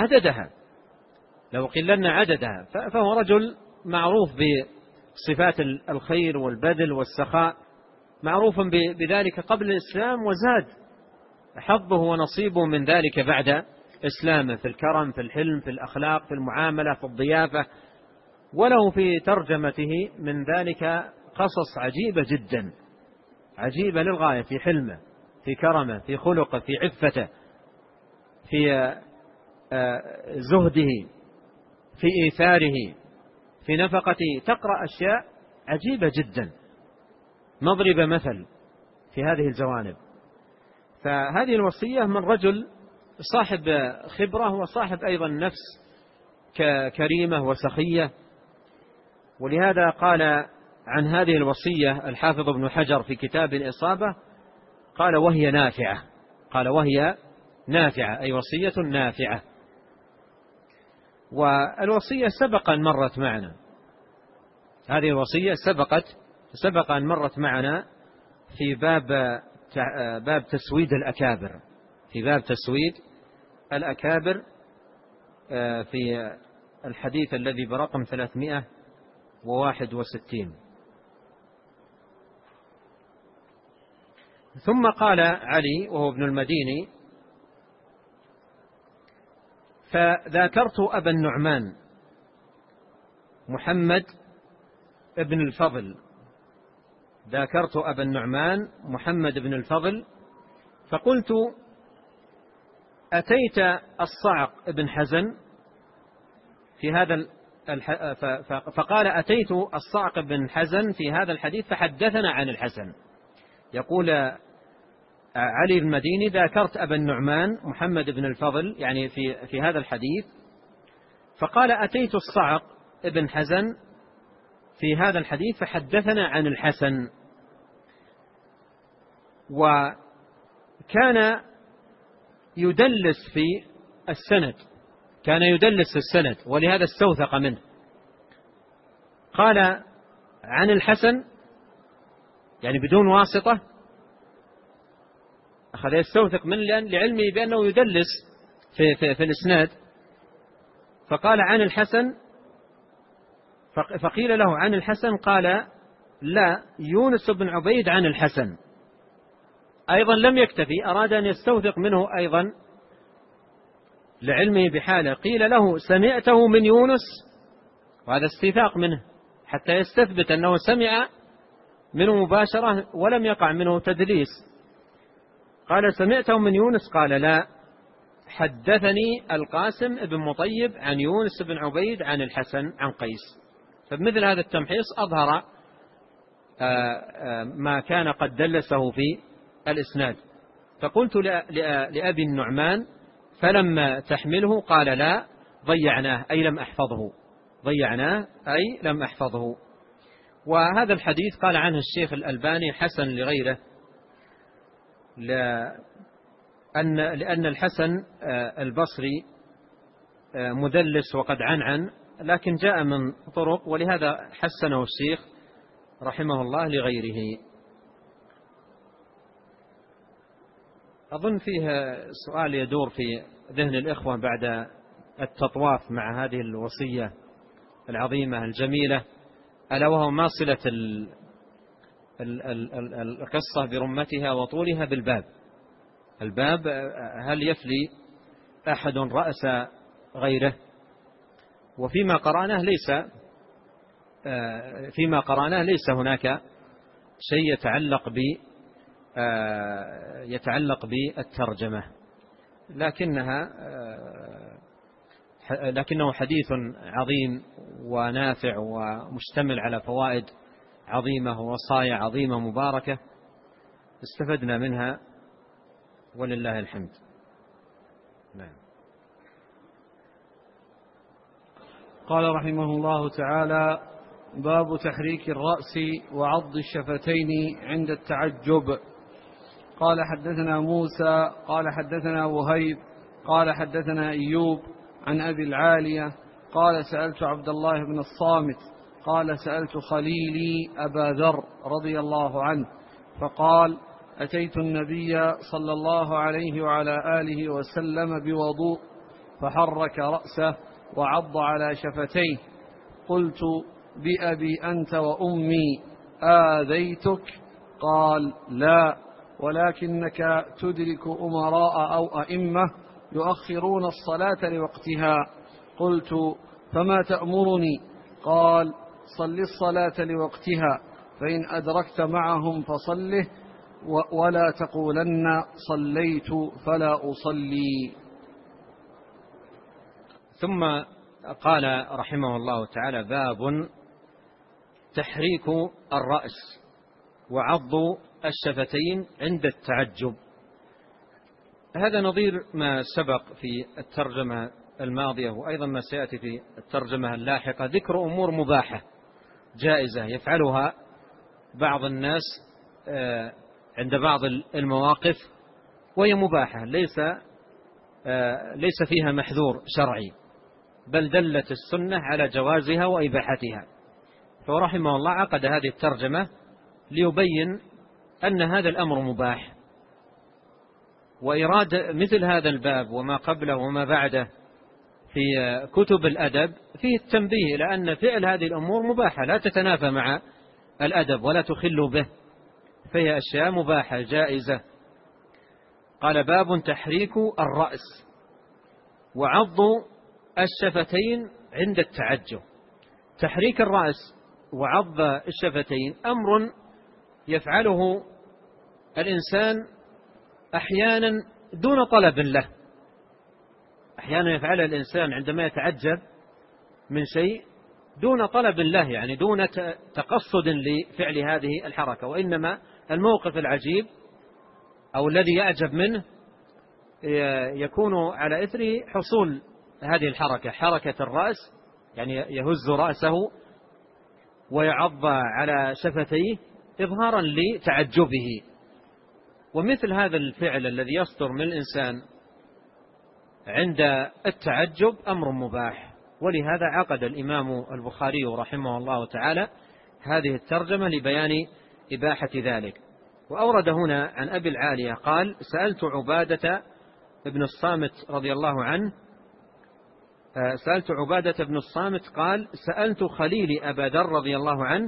[SPEAKER 2] عددها، فهو رجل معروف بصفات الخير والبذل والسخاء، معروف بذلك قبل الإسلام، وزاد حظه ونصيبه من ذلك بعد إسلامه في الكرم، في الحلم، في الأخلاق، في المعاملة، في الضيافة. وله في ترجمته من ذلك قصص عجيبة جدا، عجيبة للغاية، في حلمه، في كرمه، في خلقه، في عفته، في زهده، في إيثاره، في نفقته، تقرأ أشياء عجيبة جدا مضرب مثل في هذه الجوانب. فهذه الوصية من رجل صاحب خبرة وصاحب أيضا نفس كريمة وسخية. ولهذا قال عن هذه الوصية الحافظ ابن حجر في كتاب الإصابة، قال وهي نافعة، أي وصية نافعة. والوصية سبق أن مرت معنا، هذه الوصية سبق أن مرت معنا في باب تسويد الأكابر، في باب تسويد الأكابر في الحديث الذي برقم 361. ثم قال علي وهو ابن المديني: فذاكرت أبا النعمان محمد ابن الفضل، ذاكرت أبا النعمان محمد بن الفضل، فقلت أتيت الصعق ابن حزن في هذا فقال أتيت الصعق بن حزن في هذا الحديث فحدثنا عن الحسن. يقول علي المديني: ذاكرت أبا النعمان محمد بن الفضل، يعني في هذا الحديث، فقال أتيت الصعق ابن حزن في هذا الحديث فحدثنا عن الحسن. وكان يدلس في السند، كان يدلس السند، ولهذا استوثق منه. قال عن الحسن يعني بدون واسطة، أخذ يستوثق منه لعلمه بأنه يدلس في الإسناد. فقال عن الحسن، فقيل له عن الحسن، قال لا، يونس بن عبيد عن الحسن. أيضا لم يكتفي، أراد أن يستوثق منه أيضا لعلمه بحاله. قيل له سمعته من يونس، وهذا استيثاق منه حتى يستثبت أنه سمع منه مباشرة ولم يقع منه تدليس. قال سمعته من يونس؟ قال لا، حدثني القاسم بن مطيب عن يونس بن عبيد عن الحسن عن قيس. فبمثل هذا التمحيص أظهر ما كان قد دلسه في الإسناد. فقلت لأبي النعمان فلما تحمله؟ قال لا، ضيعناه أي لم أحفظه، ضيعناه أي لم أحفظه. وهذا الحديث قال عنه الشيخ الألباني حسن لغيره، لأن الحسن البصري مدلس وقد عنعن، لكن جاء من طرق، ولهذا حسنه الشيخ رحمه الله لغيره. أظن فيه سؤال يدور في ذهن الإخوة بعد التطواف مع هذه الوصية العظيمة الجميلة، ألا وهو ما صلة القصة برمتها وطولها بالباب. الباب هل يفلي أحد رأس غيره؟ وفيما قرأناه ليس هناك شيء يتعلق بالترجمة، لكنه حديث عظيم ونافع ومشتمل على فوائد عظيمة ووصايا عظيمة مباركة استفدنا منها ولله الحمد. نعم.
[SPEAKER 1] قال رحمه الله تعالى: باب تحريك الرأس وعض الشفتين عند التعجب. قال حدثنا موسى قال حدثنا وهيب قال حدثنا أيوب عن أبي العالية قال سألت عبد الله بن الصامت قال سألت خليلي أبا ذر رضي الله عنه فقال: أتيت النبي صلى الله عليه وعلى آله وسلم بوضوء فحرك رأسه وعض على شفتيه، قلت: بأبي أنت وأمي آذيتك؟ قال: لا، ولكنك تدرك أمراء أو أئمة يؤخرون الصلاة لوقتها. قلت: فما تأمرني؟ قال: صل الصلاة لوقتها، فإن أدركت معهم فصله، ولا تقولن صليت فلا أصلي.
[SPEAKER 2] ثم قال رحمه الله تعالى: باب تحريك الرأس وعض الشفتين عند التعجب. هذا نظير ما سبق في الترجمة الماضية، وأيضا ما سيأتي في الترجمة اللاحقة، ذكر أمور مباحة جائزة يفعلها بعض الناس عند بعض المواقف، وهي مباحة ليس فيها محذور شرعي، بل دلت السنة على جوازها وإباحتها. فرحمه الله عقد هذه الترجمة ليبين أن هذا الأمر مباح. وإراد مثل هذا الباب وما قبله وما بعده في كتب الأدب فيه التنبيه إلى أن فعل هذه الأمور مباحة لا تتنافى مع الأدب ولا تخل به، فهي أشياء مباحة جائزة. قال: باب تحريك الرأس وعض الشفتين عند التعجب. تحريك الرأس وعض الشفتين أمر يفعله الإنسان أحيانا دون طلب له. أحيانا يفعله الإنسان عندما يتعجب من شيء دون طلب له، يعني دون تقصد لفعل هذه الحركة، وإنما الموقف العجيب أو الذي يعجب منه يكون على إثر حصول هذه الحركة، حركة الرأس، يعني يهز رأسه ويعض على شفتيه إظهارا لتعجبه. ومثل هذا الفعل الذي يصدر من الإنسان عند التعجب أمر مباح، ولهذا عقد الإمام البخاري رحمه الله تعالى هذه الترجمة لبيان إباحة ذلك. وأورد هنا عن أبي العالية قال: سألت عبادة بن الصامت رضي الله عنه، سألت عبادة بن الصامت قال: سألت خليل أبا ذر رضي الله عنه.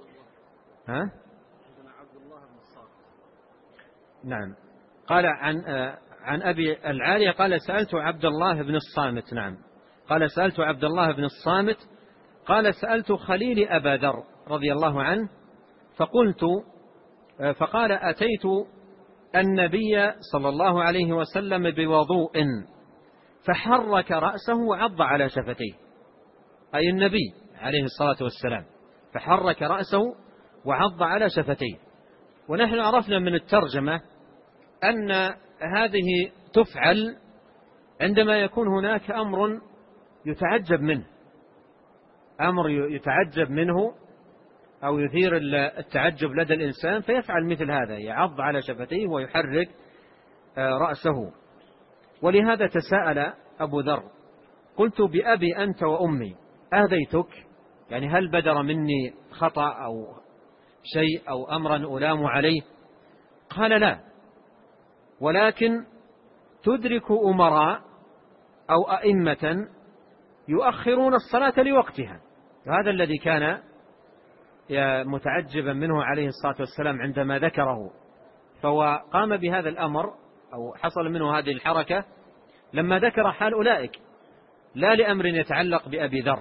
[SPEAKER 2] نعم. قال عن أبي العالية قال: سألت عبد الله بن الصامت. نعم. قال: سألت عبد الله بن الصامت قال: سألت خليل أبا ذر رضي الله عنه فقال: أتيت النبي صلى الله عليه وسلم بوضوء فحرك رأسه وعض على شفتيه، أي النبي عليه الصلاة والسلام فحرك رأسه وعض على شفتيه. ونحن عرفنا من الترجمة أن هذه تفعل عندما يكون هناك أمر يتعجب منه، أمر يتعجب منه أو يثير التعجب لدى الإنسان، فيفعل مثل هذا، يعض على شفتيه ويحرك رأسه. ولهذا تساءل أبو ذر: قلت بأبي أنت وأمي آذيتك؟ يعني هل بدر مني خطأ أو شيء أو أمرا ألام عليه؟ قال: لا، ولكن تدرك أمراء أو أئمة يؤخرون الصلاة لوقتها. وهذا الذي كان متعجبا منه عليه الصلاة والسلام عندما ذكره، فهو قام بهذا الأمر أو حصل منه هذه الحركة لما ذكر حال أولئك، لا لأمر يتعلق بأبي ذر.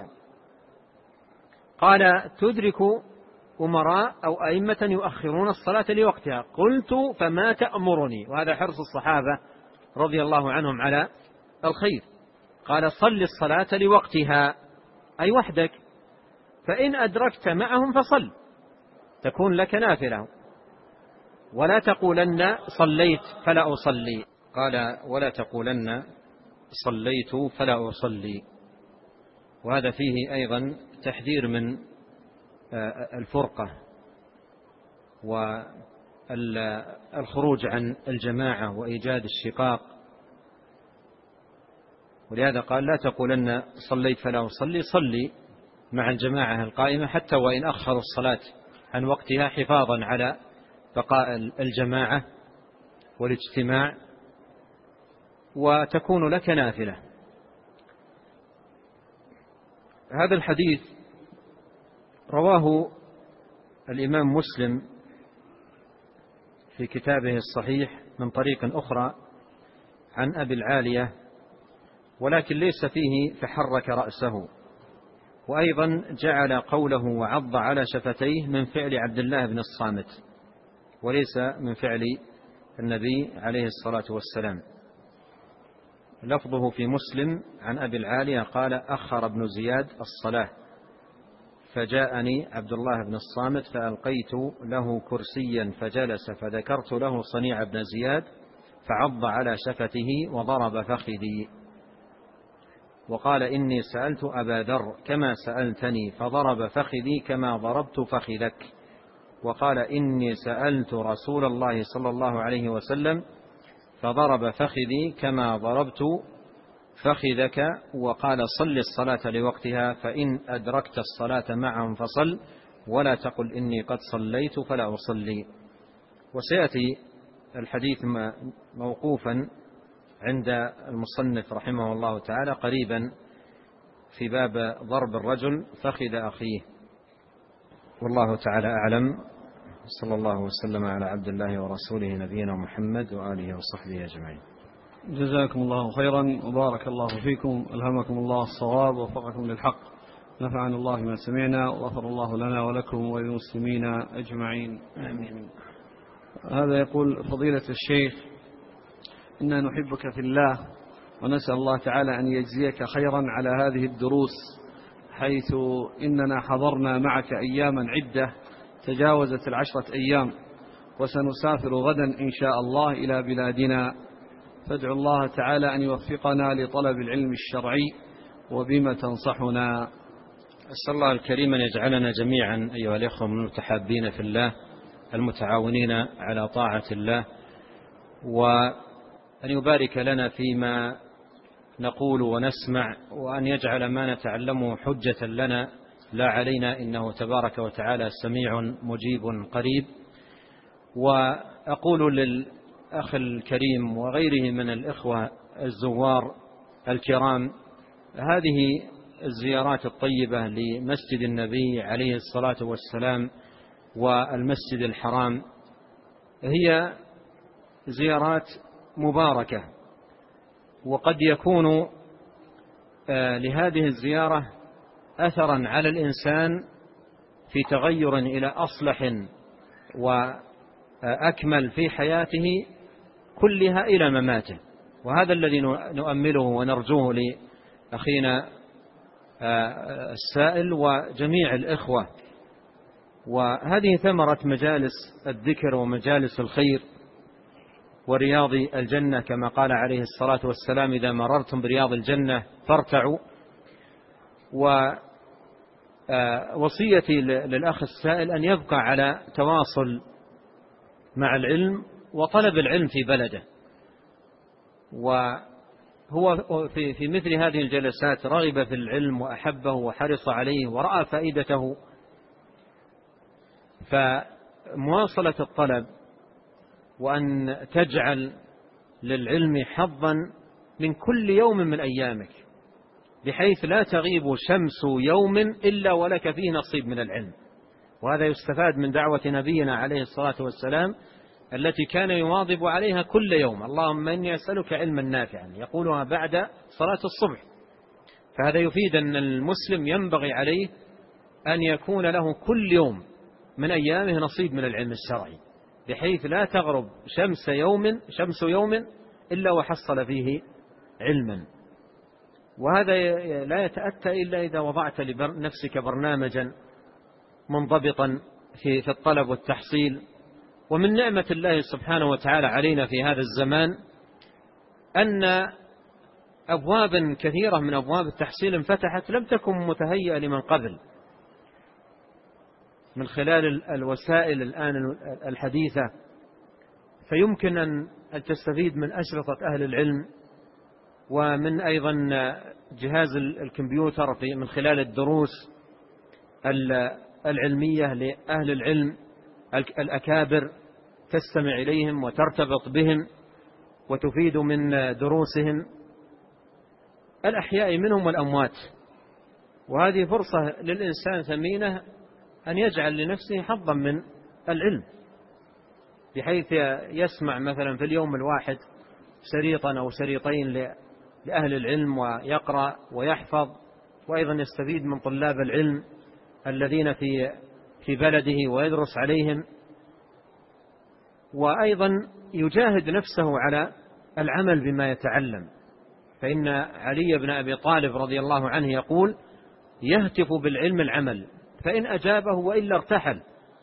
[SPEAKER 2] قال: تدرك أمراء أو أئمة يؤخرون الصلاة لوقتها. قلت: فما تأمرني؟ وهذا حرص الصحابة رضي الله عنهم على الخير. قال: صل الصلاة لوقتها، أي وحدك، فإن أدركت معهم فصل، تكون لك نافلة، ولا تقولن صليت فلا أصلي. قال: ولا تقولن صليت فلا أصلي. وهذا فيه أيضا تحذير من الفرقة والخروج عن الجماعة وإيجاد الشقاق. ولهذا قال: لا تقولن صليت فلا أصلي، صلي مع الجماعة القائمة حتى وإن أخروا الصلاة عن وقتها حفاظا على بقاء الجماعة والاجتماع، وتكون لك نافلة. هذا الحديث رواه الإمام مسلم في كتابه الصحيح من طريق أخرى عن أبي العالية، ولكن ليس فيه فحرك رأسه. وأيضا جعل قوله وعض على شفتيه من فعل عبد الله بن الصامت، وليس من فعل النبي عليه الصلاة والسلام. لفظه في مسلم عن أبي العالية قال: أخر ابن زياد الصلاة فجاءني عبد الله بن الصامت فألقيت له كرسيا فجلس فذكرت له صنيع ابن زياد فعض على شفته وضرب فخذي. وقال: إني سألت أبا ذر كما سألتني فضرب فخذي كما ضربت فخذك. وقال: إني سألت رسول الله صلى الله عليه وسلم فضرب فخذي كما ضربت فخذك. وقال: صل الصلاة لوقتها، فإن أدركت الصلاة معهم فصل، ولا تقل إني قد صليت فلا أصلي. وسيأتي الحديث موقوفا عند المصنف رحمه الله تعالى قريبا في باب ضرب الرجل فخذ أخيه. والله تعالى أعلم. صلى الله وسلم على عبد الله ورسوله نبينا محمد وآله وصحبه أجمعين.
[SPEAKER 1] جزاكم الله خيرا وبارك الله فيكم، ألهمكم الله الصواب ووفقكم للحق، نفعنا الله ما سمعنا وغفر الله لنا ولكم وللمسلمين أجمعين، آمين. هذا يقول: فضيلة الشيخ، إنا نحبك في الله ونسأل الله تعالى أن يجزيك خيرا على هذه الدروس، حيث إننا حضرنا معك أياما عدة تجاوزت 10 أيام، وسنسافر غدا إن شاء الله إلى بلادنا، فادعوا الله تعالى أن يوفقنا لطلب العلم الشرعي، وبما تنصحنا؟
[SPEAKER 2] أسأل الله الكريم أن يجعلنا جميعا أيها الإخوة من المتحابين في الله المتعاونين على طاعة الله، وأن يبارك لنا فيما نقول ونسمع، وأن يجعل ما نتعلمه حجة لنا لا علينا، إنه تبارك وتعالى سميع مجيب قريب. وأقول للأخ الكريم وغيره من الإخوة الزوار الكرام: هذه الزيارات الطيبة لمسجد النبي عليه الصلاة والسلام والمسجد الحرام هي زيارات مباركة، وقد يكون لهذه الزيارة أثرا على الإنسان في تغير إلى أصلح وأكمل في حياته كلها إلى مماته. وهذا الذي نؤمله ونرجوه لأخينا السائل وجميع الإخوة. وهذه ثمرة مجالس الذكر ومجالس الخير ورياض الجنة، كما قال عليه الصلاة والسلام: إذا مررتم برياض الجنة فارتعوا. ووصيتي للأخ السائل أن يبقى على تواصل مع العلم وطلب العلم في بلده، وهو في مثل هذه الجلسات رغب في العلم وأحبه وحرص عليه ورأى فائدته. فمواصلة الطلب وأن تجعل للعلم حظا من كل يوم من أيامك، بحيث لا تغيب شمس يوم إلا ولك فيه نصيب من العلم. وهذا يستفاد من دعوة نبينا عليه الصلاة والسلام التي كان يواظب عليها كل يوم: اللهم إني أسألك علما نافعا، يقولها بعد صلاة الصبح. فهذا يفيد أن المسلم ينبغي عليه أن يكون له كل يوم من أيامه نصيب من العلم الشرعي، بحيث لا تغرب شمس يوم إلا وحصل فيه علما. وهذا لا يتأتى إلا إذا وضعت لنفسك برنامجا منضبطا في الطلب والتحصيل. ومن نعمة الله سبحانه وتعالى علينا في هذا الزمان أن أبوابا كثيرة من أبواب التحصيل انفتحت لم تكن متهيئة لمن قبل، من خلال الوسائل الآن الحديثة. فيمكن أن تستفيد من أشرطة أهل العلم ومن أيضا جهاز الكمبيوتر من خلال الدروس العلمية لأهل العلم الأكابر، تستمع إليهم وترتبط بهم وتفيد من دروسهم الأحياء منهم والأموات. وهذه فرصة للإنسان ثمينة أن يجعل لنفسه حظا من العلم، بحيث يسمع مثلا في اليوم الواحد شريطا أو شريطين لأهل العلم ويقرأ ويحفظ، وأيضا يستفيد من طلاب العلم الذين في بلده ويدرس عليهم، وأيضا يجاهد نفسه على العمل بما يتعلم. فإن علي بن أبي طالب رضي الله عنه يقول: يهتف بالعلم العمل، فإن أجابه وإلا ارتحل.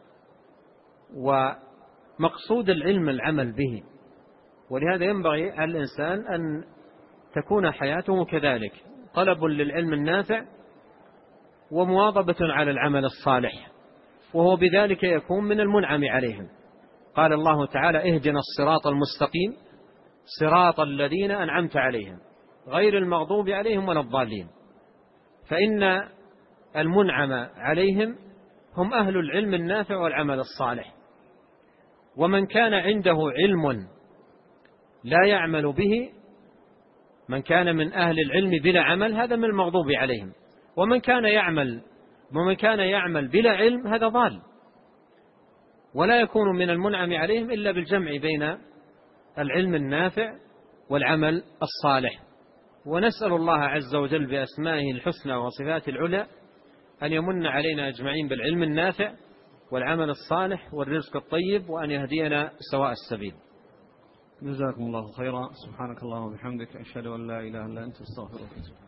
[SPEAKER 2] ومقصود العلم العمل به، ولهذا ينبغي على الإنسان أن تكون حياته كذلك: طلب للعلم النافع ومواظبة على العمل الصالح، وهو بذلك يكون من المنعم عليهم. قال الله تعالى: اهدنا الصراط المستقيم صراط الذين أنعمت عليهم غير المغضوب عليهم ولا الضالين. فإن المنعم عليهم هم أهل العلم النافع والعمل الصالح. ومن كان عنده علم لا يعمل به، من كان من أهل العلم بلا عمل، هذا من المغضوب عليهم. ومن كان يعمل بلا علم، هذا ضال. ولا يكون من المنعم عليهم إلا بالجمع بين العلم النافع والعمل الصالح. ونسأل الله عز وجل بأسمائه الحسنى وصفاته العلى أن يمن علينا أجمعين بالعلم النافع والعمل الصالح والرزق الطيب، وأن يهدينا سواء السبيل.
[SPEAKER 1] جزاكم الله خيرا. سبحانك اللهم وبحمدك، أشهد أن لا إله إلا أنت، استغفرك.